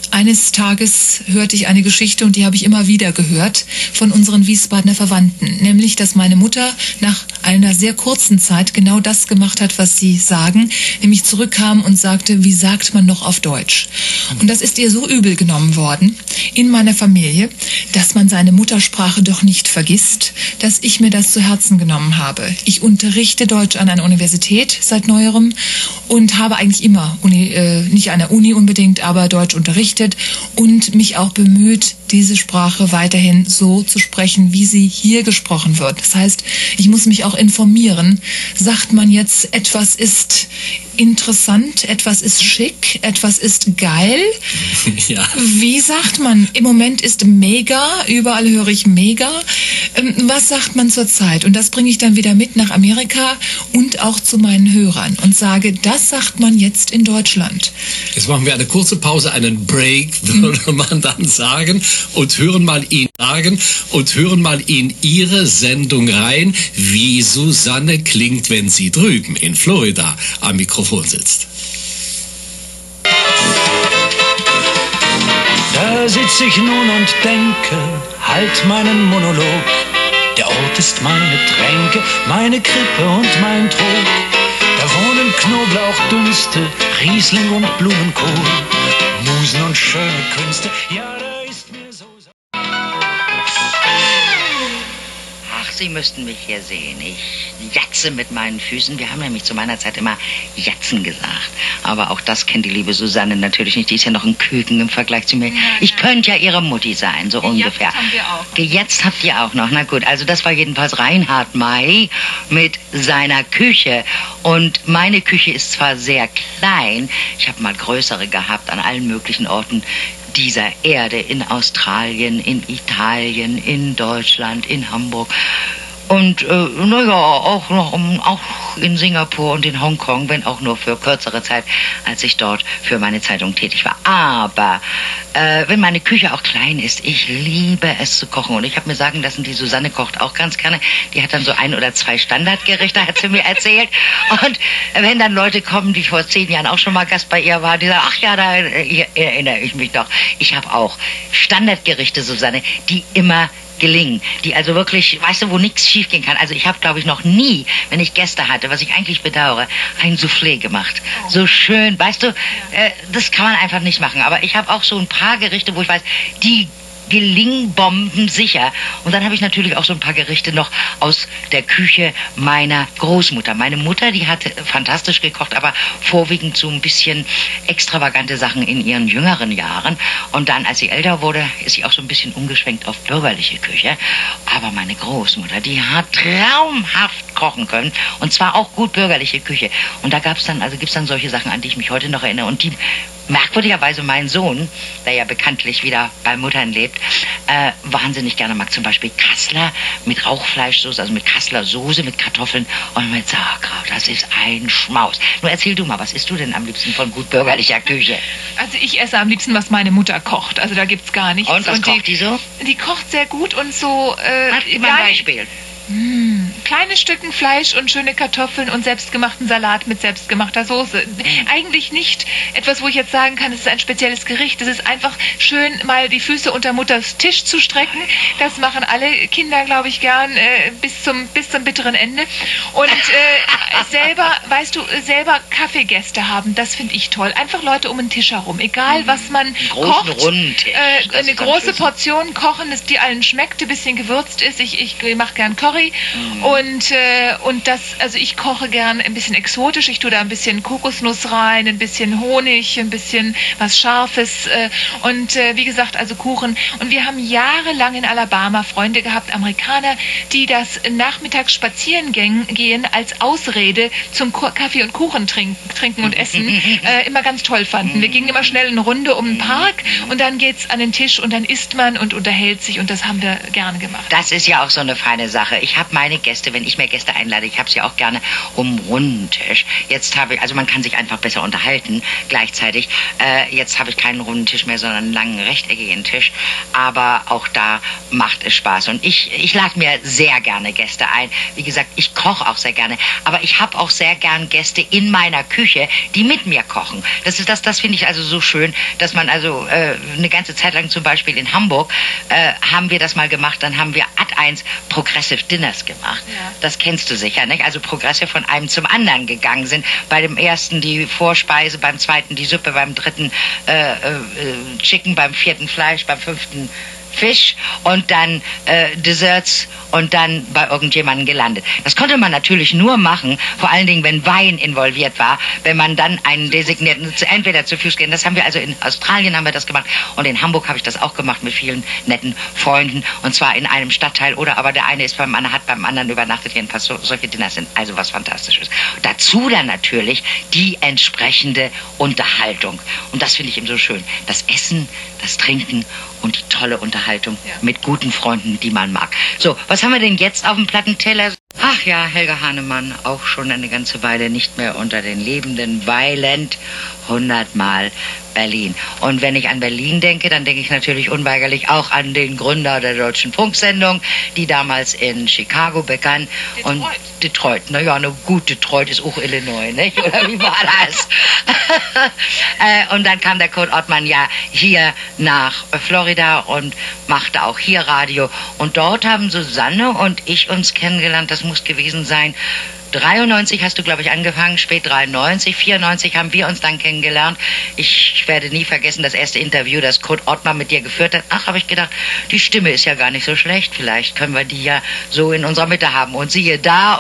S6: eines Tages hörte ich eine Geschichte und die habe ich immer wieder gehört von unseren Wiesbadener Verwandten, nämlich, dass meine Mutter nach einer sehr kurzen Zeit genau das gemacht hat, was Sie sagen, nämlich zurückkam und sagte, wie sagt man noch auf Deutsch? Und das ist ihr so übel genommen worden in meiner Familie, dass man seine Muttersprache doch nicht vergisst, dass ich mir das zu Herzen genommen habe. Ich unterrichte Deutsch an einer Universität seit neuerem und habe eigentlich immer, nicht an der Uni unbedingt, aber Deutsch unterrichtet und mich auch bemüht, diese Sprache weiterhin so zu sprechen, wie sie hier gesprochen wird. Das heißt, ich muss mich auch informieren. Sagt man jetzt, etwas ist interessant, etwas ist schick, etwas ist geil?
S5: Ja.
S6: Wie sagt man? Im Moment ist mega, überall höre ich mega. Was sagt man zurzeit? Und das bringe ich dann wieder mit nach Amerika und auch zu meinen Hörern und sage, das sagt man jetzt in Deutschland.
S5: Jetzt machen wir eine kurze Pause, einen Break, würde man dann sagen, und hören mal ihn sagen und hören mal in Ihre Sendung rein, wie Susanne klingt, wenn sie drüben in Florida am Mikrofon sitzt.
S7: Da sitz ich nun und denke, halt meinen Monolog. Der Ort ist meine Tränke, meine Krippe und mein Trog. Da wohnen Knoblauchdünste, Riesling und Blumenkohl, Musen und schöne Künste, ja, da ist mir so...
S8: Ach, Sie müssten mich hier sehen. Ich jatze mit meinen Füßen. Wir haben nämlich zu meiner Zeit immer jatzen gesagt. Aber auch das kennt die liebe Susanne natürlich nicht. Die ist ja noch ein Küken im Vergleich zu mir. Ja, ich könnte ja ihre Mutti sein, so ungefähr.
S6: Haben wir auch.
S8: Gejetzt habt ihr auch noch. Na gut, also das war jedenfalls Reinhard May mit seiner Küche. Und meine Küche ist zwar sehr klein. Ich habe mal größere gehabt an allen möglichen Orten dieser Erde, in Australien, in Italien, in Deutschland, in Hamburg und naja, auch in Singapur und in Hongkong, wenn auch nur für kürzere Zeit, als ich dort für meine Zeitung tätig war. Aber wenn meine Küche auch klein ist, ich liebe es zu kochen. Und ich habe mir sagen lassen, die Susanne kocht auch ganz gerne. Die hat dann so 1 oder 2 Standardgerichte, hat sie mir erzählt. Und wenn dann Leute kommen, die vor 10 Jahren auch schon mal Gast bei ihr waren, die sagen, ach ja, da erinnere ich mich doch. Ich habe auch Standardgerichte, Susanne, die immer gelingen, die also wirklich, weißt du, wo nichts schiefgehen kann. Also ich habe, glaube ich, noch nie, wenn ich Gäste hatte, was ich eigentlich bedauere, ein Soufflé gemacht. So schön, weißt du, das kann man einfach nicht machen. Aber ich habe auch so ein paar Gerichte, wo ich weiß, die gelingen bombensicher. Und dann habe ich natürlich auch so ein paar Gerichte noch aus der Küche meiner Großmutter. Meine Mutter, die hat fantastisch gekocht, aber vorwiegend so ein bisschen extravagante Sachen in ihren jüngeren Jahren. Und dann, als sie älter wurde, ist sie auch so ein bisschen umgeschwenkt auf bürgerliche Küche. Aber meine Großmutter, die hat traumhaft kochen können. Und zwar auch gut bürgerliche Küche. Und da gibt's dann solche Sachen, an die ich mich heute noch erinnere. Und die merkwürdigerweise mein Sohn, der ja bekanntlich wieder bei Muttern lebt, wahnsinnig gerne mag. Zum Beispiel Kassler mit Rauchfleischsoße, also mit Kassler Soße, mit Kartoffeln und mit Sauerkraut. Das ist ein Schmaus. Nur erzähl du mal, was isst du denn am liebsten von gut bürgerlicher Küche?
S6: Also ich esse am liebsten, was meine Mutter kocht. Also da gibt's gar nichts.
S8: Und was kocht die so?
S6: Die kocht sehr gut und so...
S8: Gib mal ein Beispiel.
S6: Kleine Stücken Fleisch und schöne Kartoffeln und selbstgemachten Salat mit selbstgemachter Soße. Eigentlich nicht etwas, wo ich jetzt sagen kann, es ist ein spezielles Gericht. Es ist einfach schön, mal die Füße unter Mutters Tisch zu strecken. Das machen alle Kinder, glaube ich, gern bis zum bitteren Ende. Und selber, weißt du, selber Kaffeegäste haben, das finde ich toll. Einfach Leute um den Tisch herum, egal was man kocht. Eine große Portion kochen, die allen schmeckt, ein bisschen gewürzt ist. Ich mache gern Curry. Und das, also ich koche gern ein bisschen exotisch. Ich tue da ein bisschen Kokosnuss rein, ein bisschen Honig, ein bisschen was Scharfes und wie gesagt, also Kuchen. Und wir haben jahrelang in Alabama Freunde gehabt, Amerikaner, die das nachmittags spazieren gehen als Ausrede zum Kaffee und Kuchen trinken und essen immer ganz toll fanden. Wir gingen immer schnell eine Runde um den Park und dann geht's an den Tisch und dann isst man und unterhält sich und das haben wir gerne gemacht.
S8: Das ist ja auch so eine feine Sache. Ich habe meine Gäste Gäste, wenn ich mir Gäste einlade, ich habe sie auch gerne um runden Tisch. Jetzt habe ich, also man kann sich einfach besser unterhalten gleichzeitig. Jetzt habe ich keinen runden Tisch mehr, sondern einen langen rechteckigen Tisch. Aber auch da macht es Spaß. Und ich lade mir sehr gerne Gäste ein. Wie gesagt, ich koche auch sehr gerne. Aber ich habe auch sehr gern Gäste in meiner Küche, die mit mir kochen. Das finde ich also so schön, dass man also eine ganze Zeit lang zum Beispiel in Hamburg haben wir das mal gemacht. Dann haben wir Ad 1 Progressive Dinners gemacht. Ja. Das kennst du sicher, nicht? Also Progressive von einem zum anderen gegangen sind. Bei dem ersten die Vorspeise, beim zweiten die Suppe, beim dritten Chicken, beim vierten Fleisch, beim fünften Fisch und dann Desserts und dann bei irgendjemandem gelandet. Das konnte man natürlich nur machen, vor allen Dingen, wenn Wein involviert war, wenn man dann einen designierten, entweder zu Fuß gehen, das haben wir also in Australien haben wir das gemacht und in Hamburg habe ich das auch gemacht mit vielen netten Freunden und zwar in einem Stadtteil oder aber der eine hat beim anderen übernachtet, jedenfalls solche Dinners sind also was Fantastisches. Dazu dann natürlich die entsprechende Unterhaltung und das finde ich eben so schön. Das Essen, das Trinken und die tolle Unterhaltung mit guten Freunden, die man mag. So, was haben wir denn jetzt auf dem Plattenteller? Ach ja, Helga Hahnemann, auch schon eine ganze Weile nicht mehr unter den Lebenden, weilend 100-mal Berlin. Und wenn ich an Berlin denke, dann denke ich natürlich unweigerlich auch an den Gründer der Deutschen Funksendung, die damals in Chicago begann. Und Detroit, naja, gut, Detroit ist auch Illinois, nicht? Oder wie war das? Und dann kam der Kurt Ottmann ja hier nach Florida und machte auch hier Radio. Und dort haben Susanne und ich uns kennengelernt, das muss gewesen sein, 93 hast du, glaube ich, angefangen, spät 93, 94 haben wir uns dann kennengelernt. Ich werde nie vergessen, das erste Interview, das Kurt Ottmann mit dir geführt hat. Ach, habe ich gedacht, die Stimme ist ja gar nicht so schlecht. Vielleicht können wir die ja so in unserer Mitte haben. Und siehe da,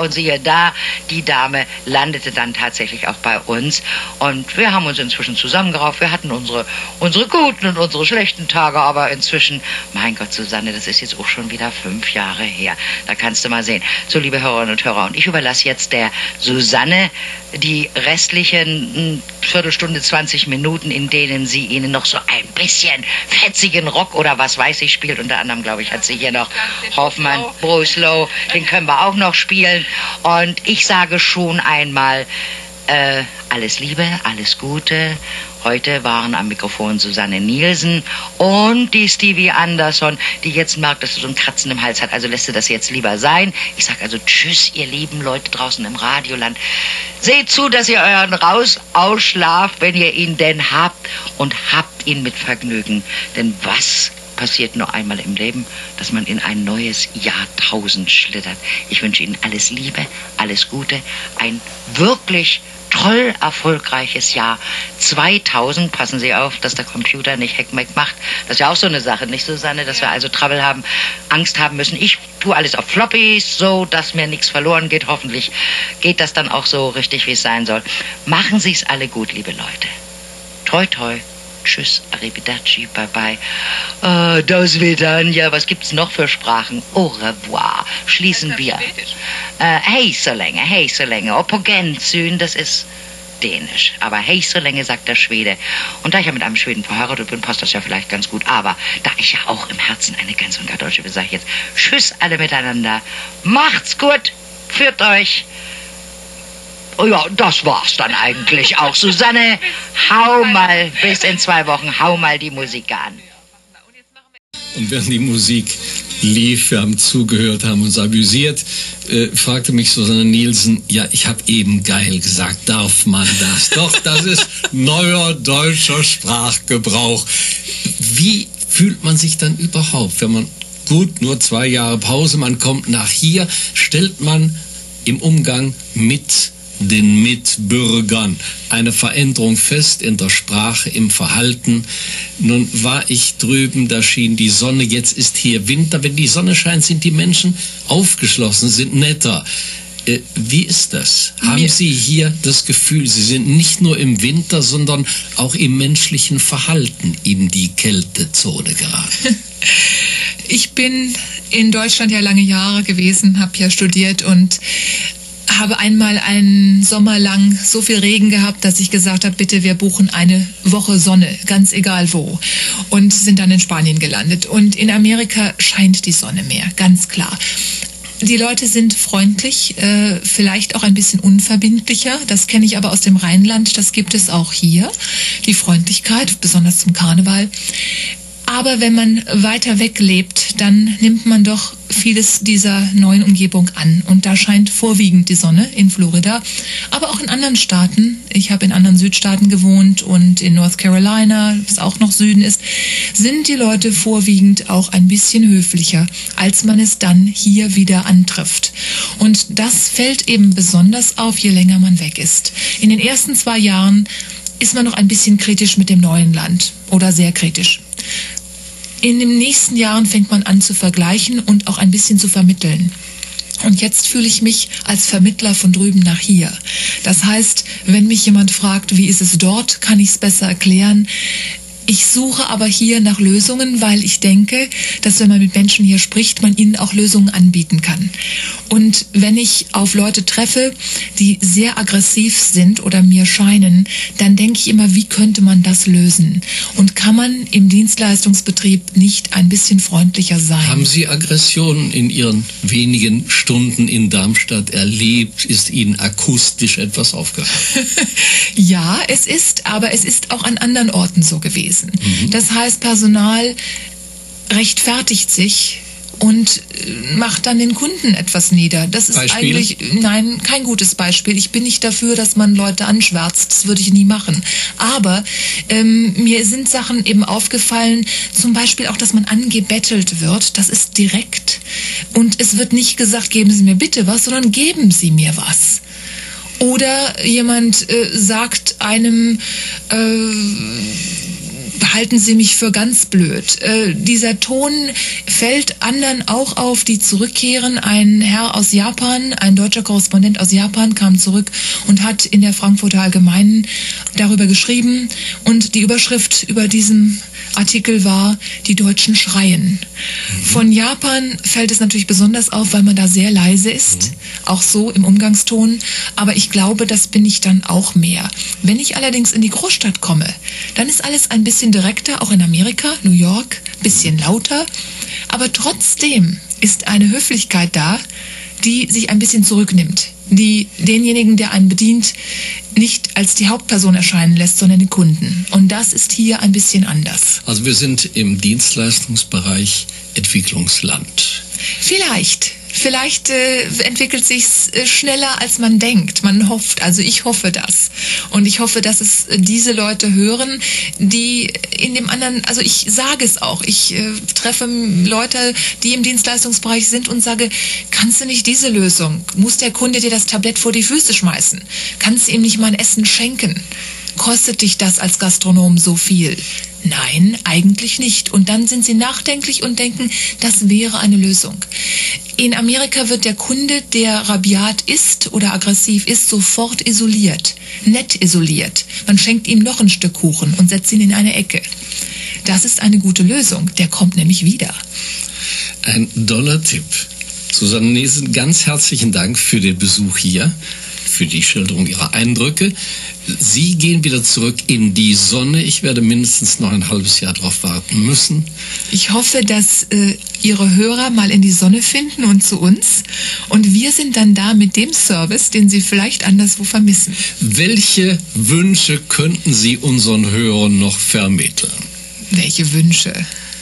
S8: die Dame landete dann tatsächlich auch bei uns. Und wir haben uns inzwischen zusammengerauft. Wir hatten unsere guten und unsere schlechten Tage. Aber inzwischen, mein Gott, Susanne, das ist jetzt auch schon wieder 5 Jahre her. Da kannst du mal sehen. So, liebe Hörerinnen und Hörer, und ich überlasse jetzt der Susanne die restlichen Viertelstunde, 20 Minuten, in denen sie Ihnen noch so ein bisschen fetzigen Rock oder was weiß ich spielt. Unter anderem, glaube ich, hat sie hier noch Hoffmann, Broslow, den können wir auch noch spielen. Und ich sage schon einmal, alles Liebe, alles Gute. Heute waren am Mikrofon Susanne Nielsen und die Stevie Anderson, die jetzt merkt, dass sie so ein Kratzen im Hals hat. Also lässt sie das jetzt lieber sein. Ich sage also tschüss, ihr lieben Leute draußen im Radioland. Seht zu, dass ihr euren ausschlaft, wenn ihr ihn denn habt und habt ihn mit Vergnügen. Denn was passiert nur einmal im Leben, dass man in ein neues Jahrtausend schlittert. Ich wünsche Ihnen alles Liebe, alles Gute, ein wirklich toll erfolgreiches Jahr 2000. Passen Sie auf, dass der Computer nicht Heckmeck macht. Das ist ja auch so eine Sache, nicht Susanne, dass wir also Trouble haben, Angst haben müssen. Ich tue alles auf Floppies, so dass mir nichts verloren geht. Hoffentlich geht das dann auch so richtig, wie es sein soll. Machen Sie es alle gut, liebe Leute. Toi, toi. Tschüss, arrivederci, bye bye. Das Vidania, was gibt's noch für Sprachen? Au revoir. Schließen wir. Hej så länge. Och på gensyn, das ist Dänisch. Aber hej so länge, sagt der Schwede. Und da ich ja mit einem Schweden verheiratet bin, passt das ja vielleicht ganz gut. Aber da ich ja auch im Herzen eine ganz und gar Deutsche bin, sage ich jetzt tschüss alle miteinander. Macht's gut. Führt euch. Oh ja, das war's dann eigentlich auch. Susanne, hau mal, bis in 2 Wochen, hau mal die Musik an.
S5: Und während die Musik lief, wir haben zugehört, haben uns amüsiert, fragte mich Susanne Nielsen, ja, ich habe eben geil gesagt, darf man das? Doch, das ist neuer deutscher Sprachgebrauch. Wie fühlt man sich dann überhaupt, wenn man gut, nur 2 Jahre Pause, man kommt nach hier, stellt man im Umgang mit den Mitbürgern eine Veränderung fest in der Sprache, im Verhalten. Nun war ich drüben, da schien die Sonne, jetzt ist hier Winter. Wenn die Sonne scheint, sind die Menschen aufgeschlossen, sind netter. Wie ist das? Haben Sie hier das Gefühl, Sie sind nicht nur im Winter, sondern auch im menschlichen Verhalten in die Kältezone geraten?
S6: Ich bin in Deutschland ja lange Jahre gewesen, habe ja studiert und habe einmal einen Sommer lang so viel Regen gehabt, dass ich gesagt habe, bitte, wir buchen eine Woche Sonne, ganz egal wo. Und sind dann in Spanien gelandet. Und in Amerika scheint die Sonne mehr, ganz klar. Die Leute sind freundlich, vielleicht auch ein bisschen unverbindlicher. Das kenne ich aber aus dem Rheinland, das gibt es auch hier. Die Freundlichkeit, besonders zum Karneval. Aber wenn man weiter weg lebt, dann nimmt man doch vieles dieser neuen Umgebung an. Und da scheint vorwiegend die Sonne in Florida, aber auch in anderen Staaten. Ich habe in anderen Südstaaten gewohnt und in North Carolina, was auch noch Süden ist, sind die Leute vorwiegend auch ein bisschen höflicher, als man es dann hier wieder antrifft. Und das fällt eben besonders auf, je länger man weg ist. In den ersten 2 Jahren ist man noch ein bisschen kritisch mit dem neuen Land oder sehr kritisch. In den nächsten Jahren fängt man an zu vergleichen und auch ein bisschen zu vermitteln. Und jetzt fühle ich mich als Vermittler von drüben nach hier. Das heißt, wenn mich jemand fragt, wie ist es dort, kann ich es besser erklären. Ich suche aber hier nach Lösungen, weil ich denke, dass wenn man mit Menschen hier spricht, man ihnen auch Lösungen anbieten kann. Und wenn ich auf Leute treffe, die sehr aggressiv sind oder mir scheinen, dann denke ich immer, wie könnte man das lösen? Und kann man im Dienstleistungsbetrieb nicht ein bisschen freundlicher sein?
S5: Haben Sie Aggressionen in Ihren wenigen Stunden in Darmstadt erlebt? Ist Ihnen akustisch etwas aufgefallen?
S6: Ja, aber es ist auch an anderen Orten so gewesen. Das heißt, Personal rechtfertigt sich und macht dann den Kunden etwas nieder. Das ist
S5: Beispiel?
S6: Eigentlich, nein, kein gutes Beispiel. Ich bin nicht dafür, dass man Leute anschwärzt. Das würde ich nie machen. Aber mir sind Sachen eben aufgefallen, zum Beispiel auch, dass man angebettelt wird. Das ist direkt. Und es wird nicht gesagt, geben Sie mir bitte was, sondern geben Sie mir was. Oder jemand sagt einem, halten Sie mich für ganz blöd. Dieser Ton fällt anderen auch auf, die zurückkehren. Ein Herr aus Japan, ein deutscher Korrespondent aus Japan kam zurück und hat in der Frankfurter Allgemeinen darüber geschrieben. Und die Überschrift über diesem Artikel war, die Deutschen schreien. Von Japan fällt es natürlich besonders auf, weil man da sehr leise ist, auch so im Umgangston. Aber ich glaube, das bin ich dann auch mehr. Wenn ich allerdings in die Großstadt komme, dann ist alles ein bisschen direkter, auch in Amerika, New York, bisschen lauter. Aber trotzdem ist eine Höflichkeit da, die sich ein bisschen zurücknimmt, die denjenigen, der einen bedient, nicht als die Hauptperson erscheinen lässt, sondern den Kunden. Und das ist hier ein bisschen anders.
S5: Also wir sind im Dienstleistungsbereich Entwicklungsland.
S6: Vielleicht entwickelt sich's schneller, als man denkt. Man hofft, also ich hoffe das. Und ich hoffe, dass es diese Leute hören, die in dem anderen, also ich sage es auch, ich treffe Leute, die im Dienstleistungsbereich sind und sage, kannst du nicht diese Lösung? Muss der Kunde dir das Tablett vor die Füße schmeißen? Kannst du ihm nicht mal ein Essen schenken? Kostet dich das als Gastronom so viel? Nein, eigentlich nicht. Und dann sind sie nachdenklich und denken, das wäre eine Lösung. In Amerika wird der Kunde, der rabiat ist oder aggressiv ist, sofort isoliert, nett isoliert. Man schenkt ihm noch ein Stück Kuchen und setzt ihn in eine Ecke. Das ist eine gute Lösung. Der kommt nämlich wieder.
S5: Ein Dollar-Tipp. Susanne Nesen, ganz herzlichen Dank für den Besuch hier, für die Schilderung Ihrer Eindrücke. Sie gehen wieder zurück in die Sonne. Ich werde mindestens noch ein halbes Jahr drauf warten müssen.
S6: Ich hoffe, dass Ihre Hörer mal in die Sonne finden und zu uns. Und wir sind dann da mit dem Service, den Sie vielleicht anderswo vermissen.
S5: Welche Wünsche könnten Sie unseren Hörern noch vermitteln?
S6: Welche Wünsche?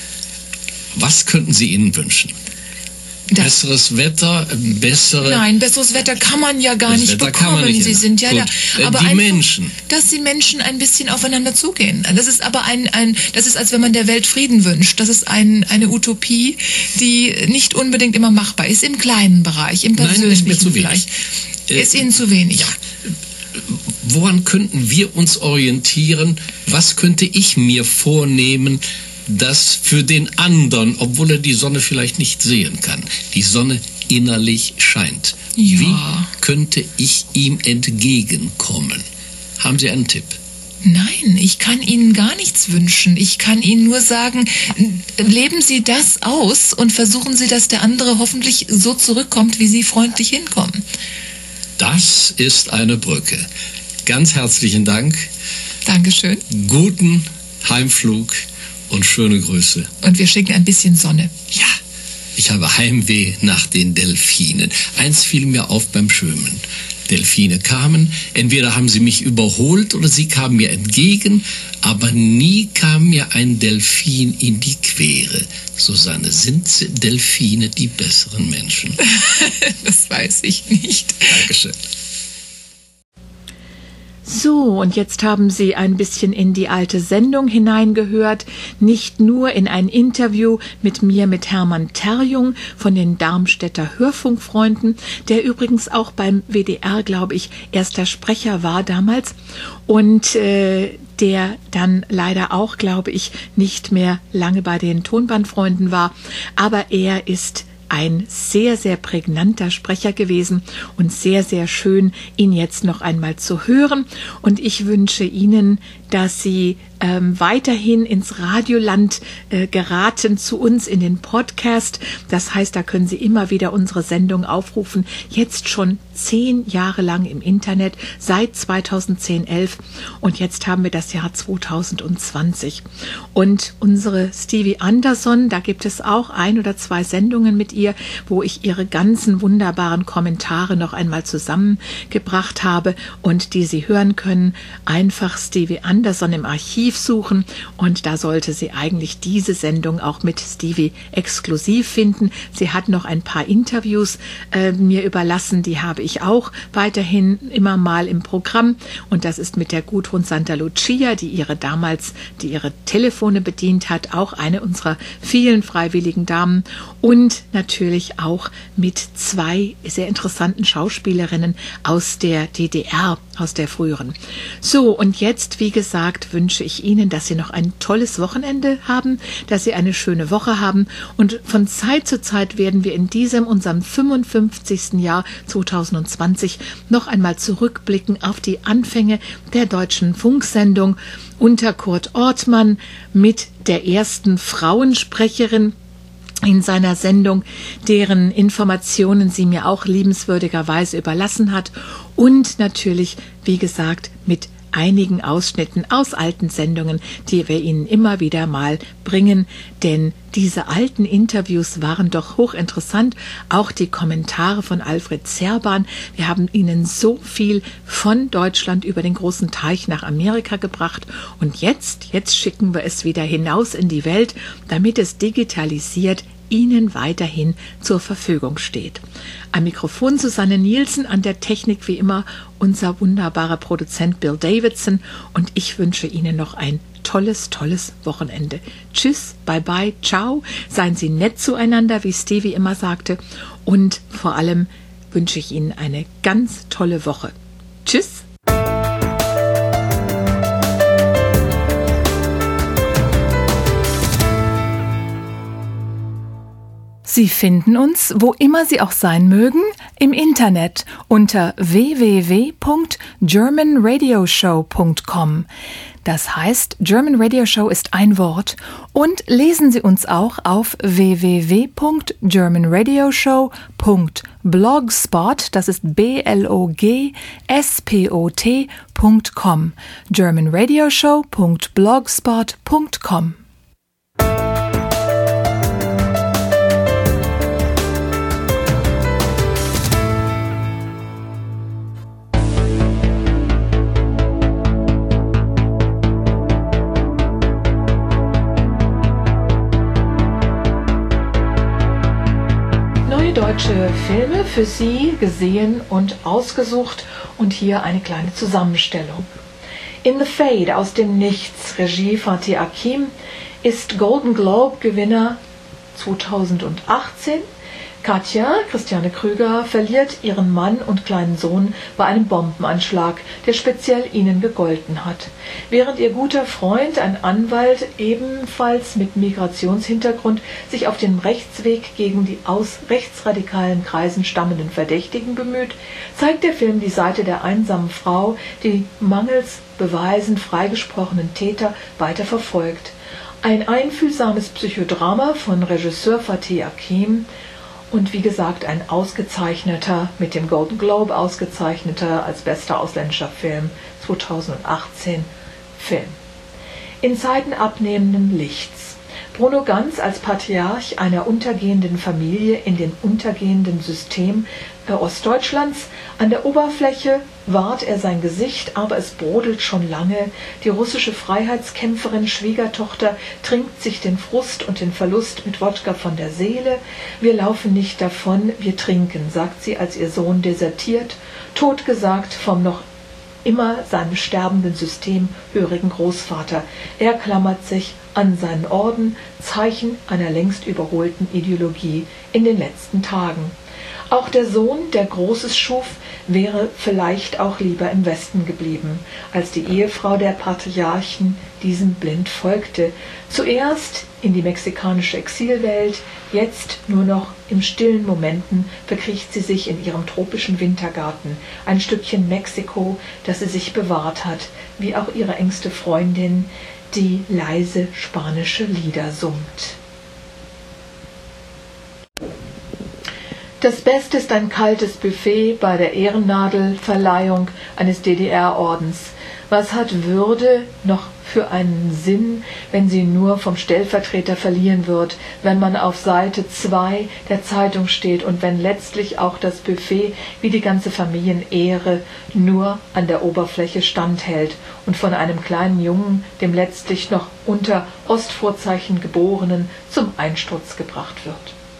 S5: Was könnten Sie ihnen wünschen? Besseres Wetter,
S6: Nein, besseres Wetter kann man ja gar nicht bekommen. Sie sind ja da. Aber
S5: die Menschen.
S6: Dass die Menschen ein bisschen aufeinander zugehen. Das ist aber das ist, als wenn man der Welt Frieden wünscht. Das ist eine Utopie, die nicht unbedingt immer machbar ist. Im kleinen Bereich, im persönlichen.
S5: Nein, ist mir zu wenig.
S6: Ist Ihnen zu wenig?
S5: Ja. Woran könnten wir uns orientieren? Was könnte ich mir vornehmen, das für den anderen, obwohl er die Sonne vielleicht nicht sehen kann, die Sonne innerlich scheint?
S6: Ja.
S5: Wie könnte ich ihm entgegenkommen? Haben Sie einen Tipp?
S6: Nein, ich kann Ihnen gar nichts wünschen. Ich kann Ihnen nur sagen, leben Sie das aus und versuchen Sie, dass der andere hoffentlich so zurückkommt, wie Sie freundlich hinkommen.
S5: Das ist eine Brücke. Ganz herzlichen Dank.
S6: Dankeschön.
S5: Guten Heimflug und schöne Grüße.
S6: Und wir schicken ein bisschen Sonne.
S5: Ja, Ich habe Heimweh nach den Delfinen. Eins fiel mir auf beim Schwimmen. Delfine kamen, entweder haben sie mich überholt oder sie kamen mir entgegen, aber nie kam mir ein Delfin in die Quere. Susanne, sind Delfine die besseren Menschen?
S6: Das weiß ich nicht.
S5: Dankeschön.
S4: So, und jetzt haben Sie ein bisschen in die alte Sendung hineingehört, nicht nur in ein Interview mit mir, mit Hermann Terjung von den Darmstädter Hörfunkfreunden, der übrigens auch beim WDR, glaube ich, erster Sprecher war damals und der dann leider auch, glaube ich, nicht mehr lange bei den Tonbandfreunden war, aber er ist ein sehr, sehr prägnanter Sprecher gewesen und sehr, sehr schön, ihn jetzt noch einmal zu hören. Und ich wünsche Ihnen, dass Sie weiterhin ins Radioland geraten, zu uns in den Podcast. Das heißt, da können Sie immer wieder unsere Sendung aufrufen. Jetzt schon 10 Jahre lang im Internet, seit 2010, 11. Und jetzt haben wir das Jahr 2020. Und unsere Stevie Anderson, da gibt es auch 1 oder 2 Sendungen mit ihr, wo ich ihre ganzen wunderbaren Kommentare noch einmal zusammengebracht habe und die Sie hören können. Einfach Stevie Anderson im Archiv suchen und da sollte sie eigentlich diese Sendung auch mit Stevie exklusiv finden. Sie hat noch ein paar Interviews mir überlassen, die habe ich auch weiterhin immer mal im Programm und das ist mit der Gudrun Santa Lucia, die ihre Telefone bedient hat, auch eine unserer vielen freiwilligen Damen und natürlich auch mit 2 sehr interessanten Schauspielerinnen aus der DDR, aus der früheren. So, und jetzt, wie gesagt, wünsche ich Ihnen, dass Sie noch ein tolles Wochenende haben, dass Sie eine schöne Woche haben und von Zeit zu Zeit werden wir in unserem 55. Jahr 2020 noch einmal zurückblicken auf die Anfänge der deutschen Funksendung unter Kurt Ortmann mit der ersten Frauensprecherin in seiner Sendung, deren Informationen sie mir auch liebenswürdigerweise überlassen hat und natürlich, wie gesagt, mit einigen Ausschnitten aus alten Sendungen, die wir Ihnen immer wieder mal bringen, denn diese alten Interviews waren doch hochinteressant, auch die Kommentare von Alfred Zerban. Wir haben Ihnen so viel von Deutschland über den großen Teich nach Amerika gebracht und jetzt schicken wir es wieder hinaus in die Welt, damit es digitalisiert Ihnen weiterhin zur Verfügung steht. Am Mikrofon Susanne Nielsen, an der Technik wie immer unser wunderbarer Produzent Bill Davidson und ich wünsche Ihnen noch ein tolles Wochenende. Tschüss, bye bye, ciao, seien Sie nett zueinander, wie Stevie immer sagte und vor allem wünsche ich Ihnen eine ganz tolle Woche. Tschüss.
S1: Sie finden uns, wo immer Sie auch sein mögen, im Internet unter www.germanradioshow.com. Das heißt, German Radio Show ist ein Wort und lesen Sie uns auch auf www.germanradioshow.blogspot, das ist blogspot.com, germanradioshow.blogspot.com.
S4: Deutsche Filme für Sie gesehen und ausgesucht und hier eine kleine Zusammenstellung. In the Fade aus dem Nichts, Regie Fatih Akin, ist Golden Globe Gewinner 2018. Katja, Christiane Krüger, verliert ihren Mann und kleinen Sohn bei einem Bombenanschlag, der speziell ihnen gegolten hat. Während ihr guter Freund, ein Anwalt, ebenfalls mit Migrationshintergrund, sich auf dem Rechtsweg gegen die aus rechtsradikalen Kreisen stammenden Verdächtigen bemüht, zeigt der Film die Seite der einsamen Frau, die mangels Beweisen freigesprochenen Täter weiter verfolgt. Ein einfühlsames Psychodrama von Regisseur Fatih Akin, und wie gesagt, ein ausgezeichneter, mit dem Golden Globe ausgezeichneter als bester ausländischer Film 2018 Film. In Zeiten abnehmenden Lichts. Bruno Ganz als Patriarch einer untergehenden Familie in dem untergehenden System Ostdeutschlands. An der Oberfläche wahrt er sein Gesicht, aber es brodelt schon lange. Die russische Freiheitskämpferin, Schwiegertochter, trinkt sich den Frust und den Verlust mit Wodka von der Seele. Wir laufen nicht davon, wir trinken, sagt sie, als ihr Sohn desertiert, totgesagt vom noch immer seinem sterbenden System hörigen Großvater. Er klammert sich an seinen Orden, Zeichen einer längst überholten Ideologie in den letzten Tagen. Auch der Sohn, der Großes schuf, wäre vielleicht auch lieber im Westen geblieben, als die Ehefrau der Patriarchen diesem blind folgte. Zuerst in die mexikanische Exilwelt, jetzt nur noch in stillen Momenten verkriecht sie sich in ihrem tropischen Wintergarten, ein Stückchen Mexiko, das sie sich bewahrt hat, wie auch ihre engste Freundin, die leise spanische Lieder summt. Das Beste ist ein kaltes Buffet bei der Ehrennadelverleihung eines DDR-Ordens. Was hat Würde noch für einen Sinn, wenn sie nur vom Stellvertreter verliehen wird, wenn man auf Seite 2 der Zeitung steht und wenn letztlich auch das Buffet wie die ganze Familienehre nur an der Oberfläche standhält und von einem kleinen Jungen, dem letztlich noch unter Ostvorzeichen Geborenen, zum Einsturz gebracht wird.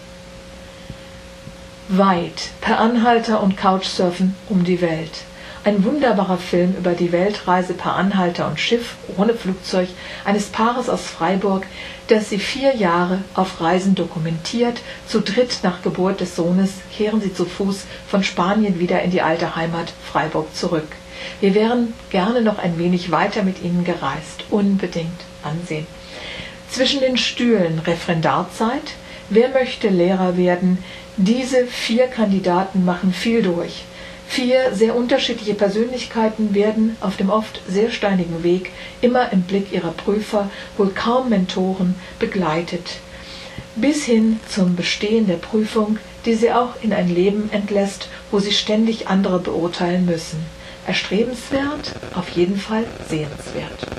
S4: Weit, per Anhalter und Couchsurfen um die Welt. Ein wunderbarer Film über die Weltreise per Anhalter und Schiff ohne Flugzeug eines Paares aus Freiburg, das sie 4 Jahre auf Reisen dokumentiert. Zu dritt nach Geburt des Sohnes kehren sie zu Fuß von Spanien wieder in die alte Heimat Freiburg zurück. Wir wären gerne noch ein wenig weiter mit ihnen gereist. Unbedingt ansehen. Zwischen den Stühlen Referendarzeit. Wer möchte Lehrer werden? Diese 4 Kandidaten machen viel durch. 4 sehr unterschiedliche Persönlichkeiten werden auf dem oft sehr steinigen Weg immer im Blick ihrer Prüfer, wohl kaum Mentoren, begleitet. Bis hin zum Bestehen der Prüfung, die sie auch in ein Leben entlässt, wo sie ständig andere beurteilen müssen. Erstrebenswert, auf jeden Fall sehenswert.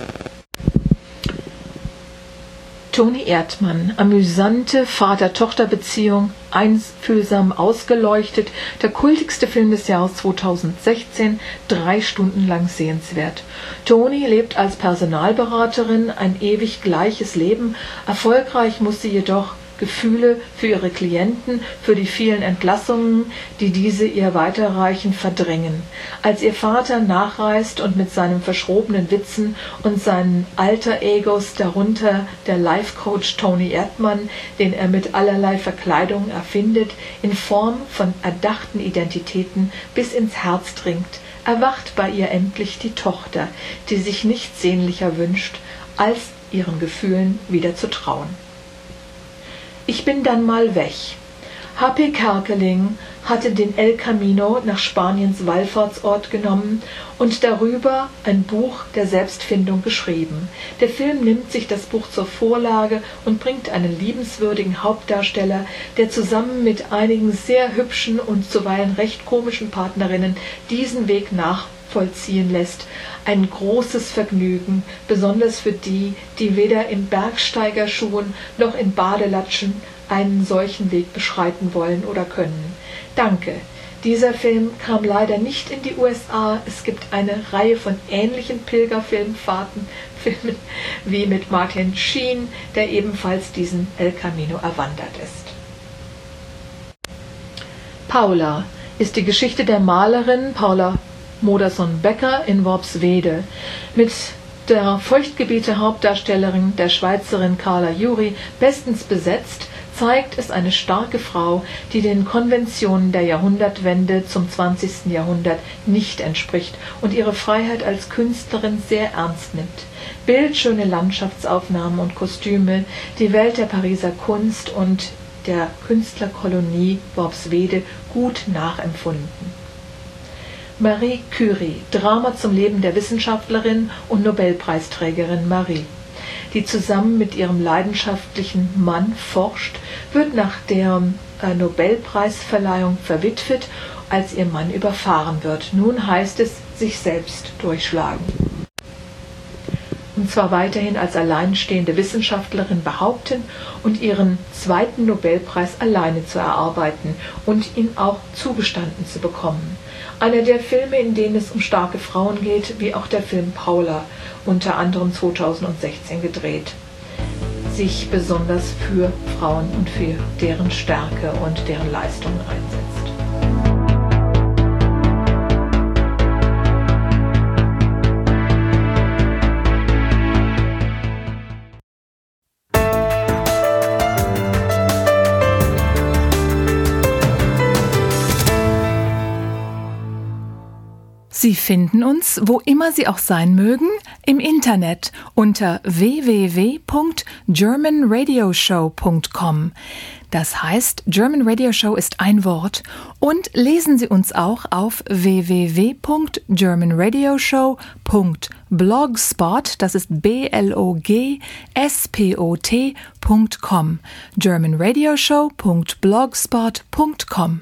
S4: Toni Erdmann, amüsante Vater-Tochter-Beziehung, einfühlsam ausgeleuchtet, der kultigste Film des Jahres 2016, 3 Stunden lang sehenswert. Toni lebt als Personalberaterin ein ewig gleiches Leben, erfolgreich muss sie jedoch Gefühle für ihre Klienten, für die vielen Entlassungen, die diese ihr weiterreichen, verdrängen. Als ihr Vater nachreist und mit seinen verschrobenen Witzen und seinen Alter-Egos, darunter der Life-Coach Toni Erdmann, den er mit allerlei Verkleidungen erfindet, in Form von erdachten Identitäten bis ins Herz dringt, erwacht bei ihr endlich die Tochter, die sich nichts sehnlicher wünscht, als ihren Gefühlen wieder zu trauen. Ich bin dann mal weg. H.P. Kerkeling hatte den El Camino nach Spaniens Wallfahrtsort genommen und darüber ein Buch der Selbstfindung geschrieben. Der Film nimmt sich das Buch zur Vorlage und bringt einen liebenswürdigen Hauptdarsteller, der zusammen mit einigen sehr hübschen und zuweilen recht komischen Partnerinnen diesen Weg nachvollziehen lässt. Ein großes Vergnügen, besonders für die, die weder in Bergsteigerschuhen noch in Badelatschen einen solchen Weg beschreiten wollen oder können. Danke. Dieser Film kam leider nicht in die USA. Es gibt eine Reihe von ähnlichen Pilgerfilmen wie mit Martin Sheen, der ebenfalls diesen El Camino erwandert ist. Paula ist die Geschichte der Malerin Paula Modersohn-Becker in Worpswede mit der Feuchtgebiete-Hauptdarstellerin, der Schweizerin Carla Juri, bestens besetzt, zeigt es eine starke Frau, die den Konventionen der Jahrhundertwende zum 20. Jahrhundert nicht entspricht und ihre Freiheit als Künstlerin sehr ernst nimmt. Bildschöne Landschaftsaufnahmen und Kostüme, die Welt der Pariser Kunst und der Künstlerkolonie Worpswede gut nachempfunden. Marie Curie, Drama zum Leben der Wissenschaftlerin und Nobelpreisträgerin Marie, die zusammen mit ihrem leidenschaftlichen Mann forscht, wird nach der Nobelpreisverleihung verwitwet, als ihr Mann überfahren wird. Nun heißt es, sich selbst durchschlagen.
S1: durften zwar weiterhin als alleinstehende Wissenschaftlerin behaupten und ihren zweiten Nobelpreis alleine zu erarbeiten und ihn auch zugestanden zu bekommen. Einer der Filme, in denen es um starke Frauen geht, wie auch der Film Paula, unter anderem 2016 gedreht, sich besonders für Frauen und für deren Stärke und deren Leistungen einsetzt.
S6: Sie finden uns, wo immer Sie auch sein mögen, im Internet unter www.germanradioshow.com. Das heißt, German Radio Show ist ein Wort. Und lesen Sie uns auch auf www.germanradioshow.blogspot, das ist blogspot.com. germanradioshow.blogspot.com.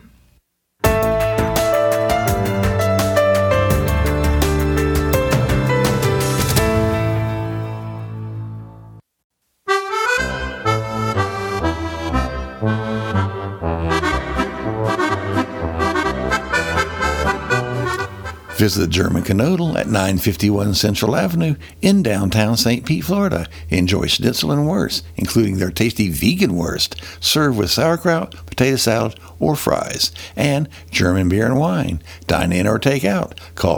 S3: Visit the German Canodal at 951 Central Avenue in downtown St. Pete, Florida. Enjoy schnitzel and wurst, including their tasty vegan wurst, served with sauerkraut, potato salad, or fries, and German beer and wine. Dine in or take out. Call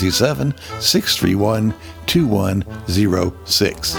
S3: 727-631-2106.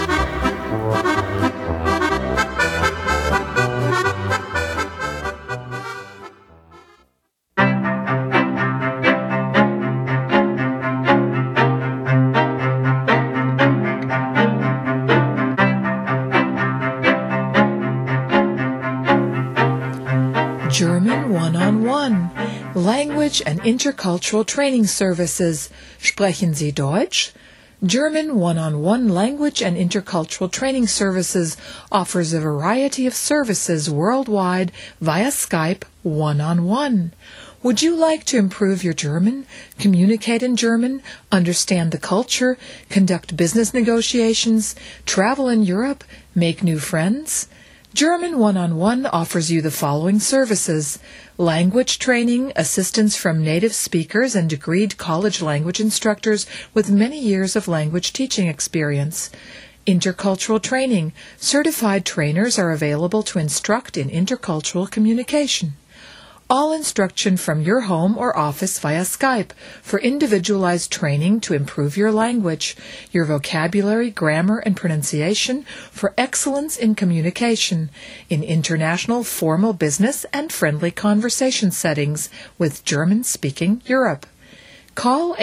S1: German One-on-One, Language and Intercultural Training Services. Sprechen Sie Deutsch? German One-on-One Language and Intercultural Training Services offers a variety of services worldwide via Skype one-on-one. Would you like to improve your German, communicate in German, understand the culture, conduct business negotiations, travel in Europe, make new friends? German One-on-One offers you the following services: language training, assistance from native speakers and degreed college language instructors with many years of language teaching experience. Intercultural training. Certified trainers are available to instruct in intercultural communication. All instruction from your home or office via Skype for individualized training to improve your language, your vocabulary, grammar, and pronunciation for excellence in communication in international formal business and friendly conversation settings with German-speaking Europe. Call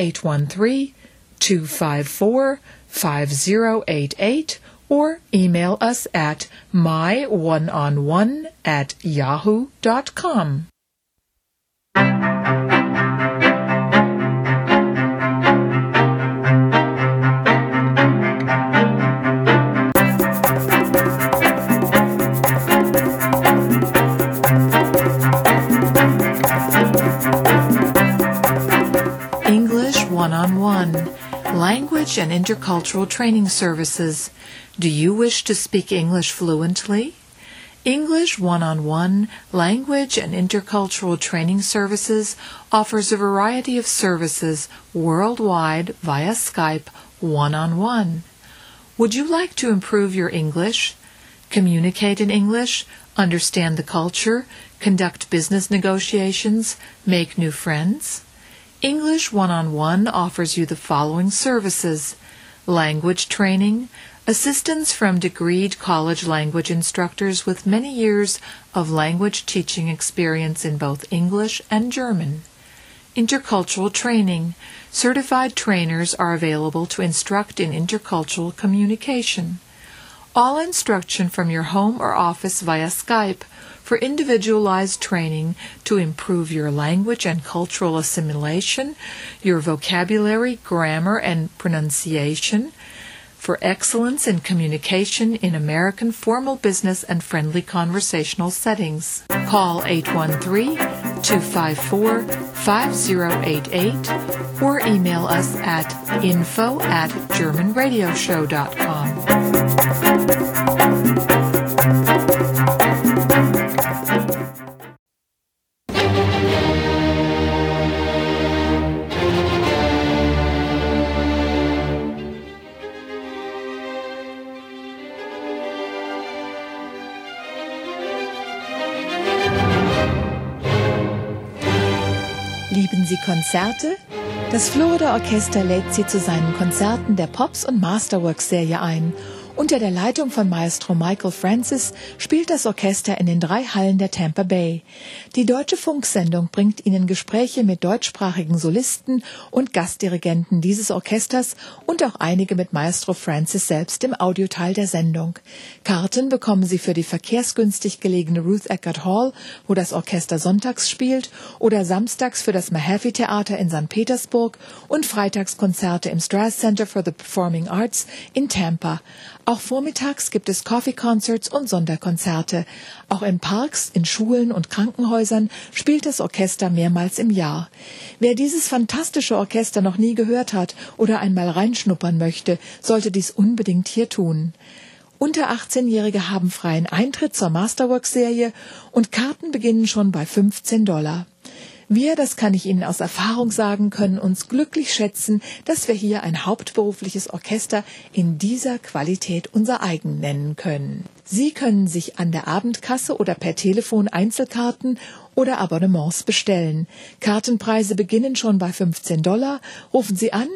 S1: 813-254-5088 or email us at myoneonone@yahoo.com. English One-on-One, Language and Intercultural Training Services. Do you wish to speak English fluently? English One-on-One, Language and Intercultural Training Services offers a variety of services worldwide via Skype one-on-one. Would you like to improve your English, communicate in English, understand the culture, conduct business negotiations, make new friends? English One-on-One offers you the following services: language training, assistance from degreed college language instructors with many years of language teaching experience in both English and German. Intercultural training. Certified trainers are available to instruct in intercultural communication. All instruction from your home or office via Skype for individualized training to improve your language and cultural assimilation, your vocabulary, grammar, and pronunciation, for excellence in communication in American formal business and friendly conversational settings. Call 813-254-5088 5088 or email us at info@germanradioshow.com.
S4: Lieben Sie Konzerte? Das Florida Orchester lädt Sie zu seinen Konzerten der Pops- und Masterworks-Serie ein. Unter der Leitung von Maestro Michael Francis spielt das Orchester in den 3 Hallen der Tampa Bay. Die Deutsche Funksendung bringt Ihnen Gespräche mit deutschsprachigen Solisten und Gastdirigenten dieses Orchesters und auch einige mit Maestro Francis selbst im Audioteil der Sendung. Karten bekommen Sie für die verkehrsgünstig gelegene Ruth Eckerd Hall, wo das Orchester sonntags spielt, oder samstags für das Mahaffey Theater in St. Petersburg und Freitagskonzerte im Strass Center for the Performing Arts in Tampa. Auch vormittags gibt es Coffee Concerts und Sonderkonzerte. Auch in Parks, in Schulen und Krankenhäusern spielt das Orchester mehrmals im Jahr. Wer dieses fantastische Orchester noch nie gehört hat oder einmal reinschnuppern möchte, sollte dies unbedingt hier tun. Unter 18-Jährige haben freien Eintritt zur Masterworks-Serie und Karten beginnen schon bei $15. Wir, das kann ich Ihnen aus Erfahrung sagen, können uns glücklich schätzen, dass wir hier ein hauptberufliches Orchester in dieser Qualität unser eigen nennen können. Sie können sich an der Abendkasse oder per Telefon Einzelkarten oder Abonnements bestellen. Kartenpreise beginnen schon bei $15. Rufen Sie an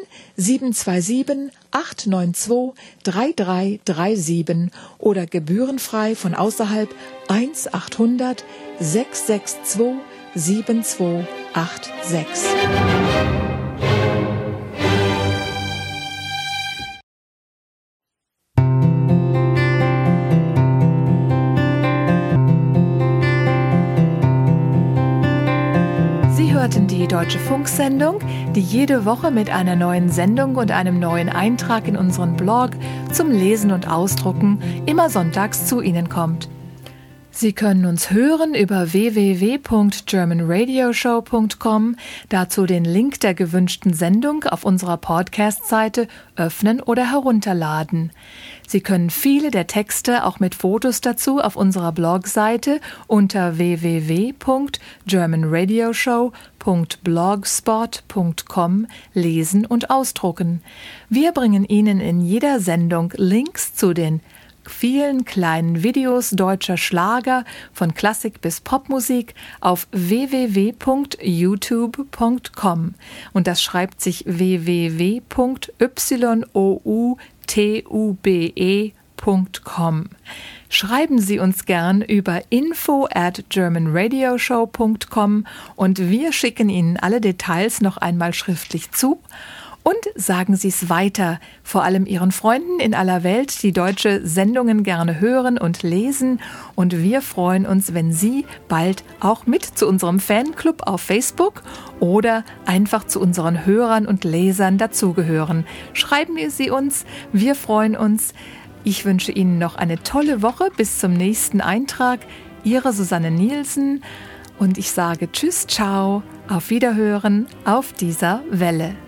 S4: 727-892-3337 oder gebührenfrei von außerhalb 1-800-662 7286.
S1: Sie hörten die Deutsche Funksendung, die jede Woche mit einer neuen Sendung und einem neuen Eintrag in unseren Blog zum Lesen und Ausdrucken immer sonntags zu Ihnen kommt. Sie können uns hören über www.germanradioshow.com, dazu den Link der gewünschten Sendung auf unserer Podcast-Seite öffnen oder herunterladen. Sie können viele der Texte auch mit Fotos dazu auf unserer Blogseite unter www.germanradioshow.blogspot.com lesen und ausdrucken. Wir bringen Ihnen in jeder Sendung Links zu den vielen kleinen Videos deutscher Schlager von Klassik bis Popmusik auf www.youtube.com und das schreibt sich www.youtube.com. Schreiben Sie uns gern über info@germanradioshow.com und wir schicken Ihnen alle Details noch einmal schriftlich zu. Und sagen Sie es weiter, vor allem Ihren Freunden in aller Welt, die deutsche Sendungen gerne hören und lesen. Und wir freuen uns, wenn Sie bald auch mit zu unserem Fanclub auf Facebook oder einfach zu unseren Hörern und Lesern dazugehören. Schreiben Sie uns, wir freuen uns. Ich wünsche Ihnen noch eine tolle Woche bis zum nächsten Eintrag. Ihre Susanne Nielsen und ich sage Tschüss, ciao, auf Wiederhören auf dieser Welle.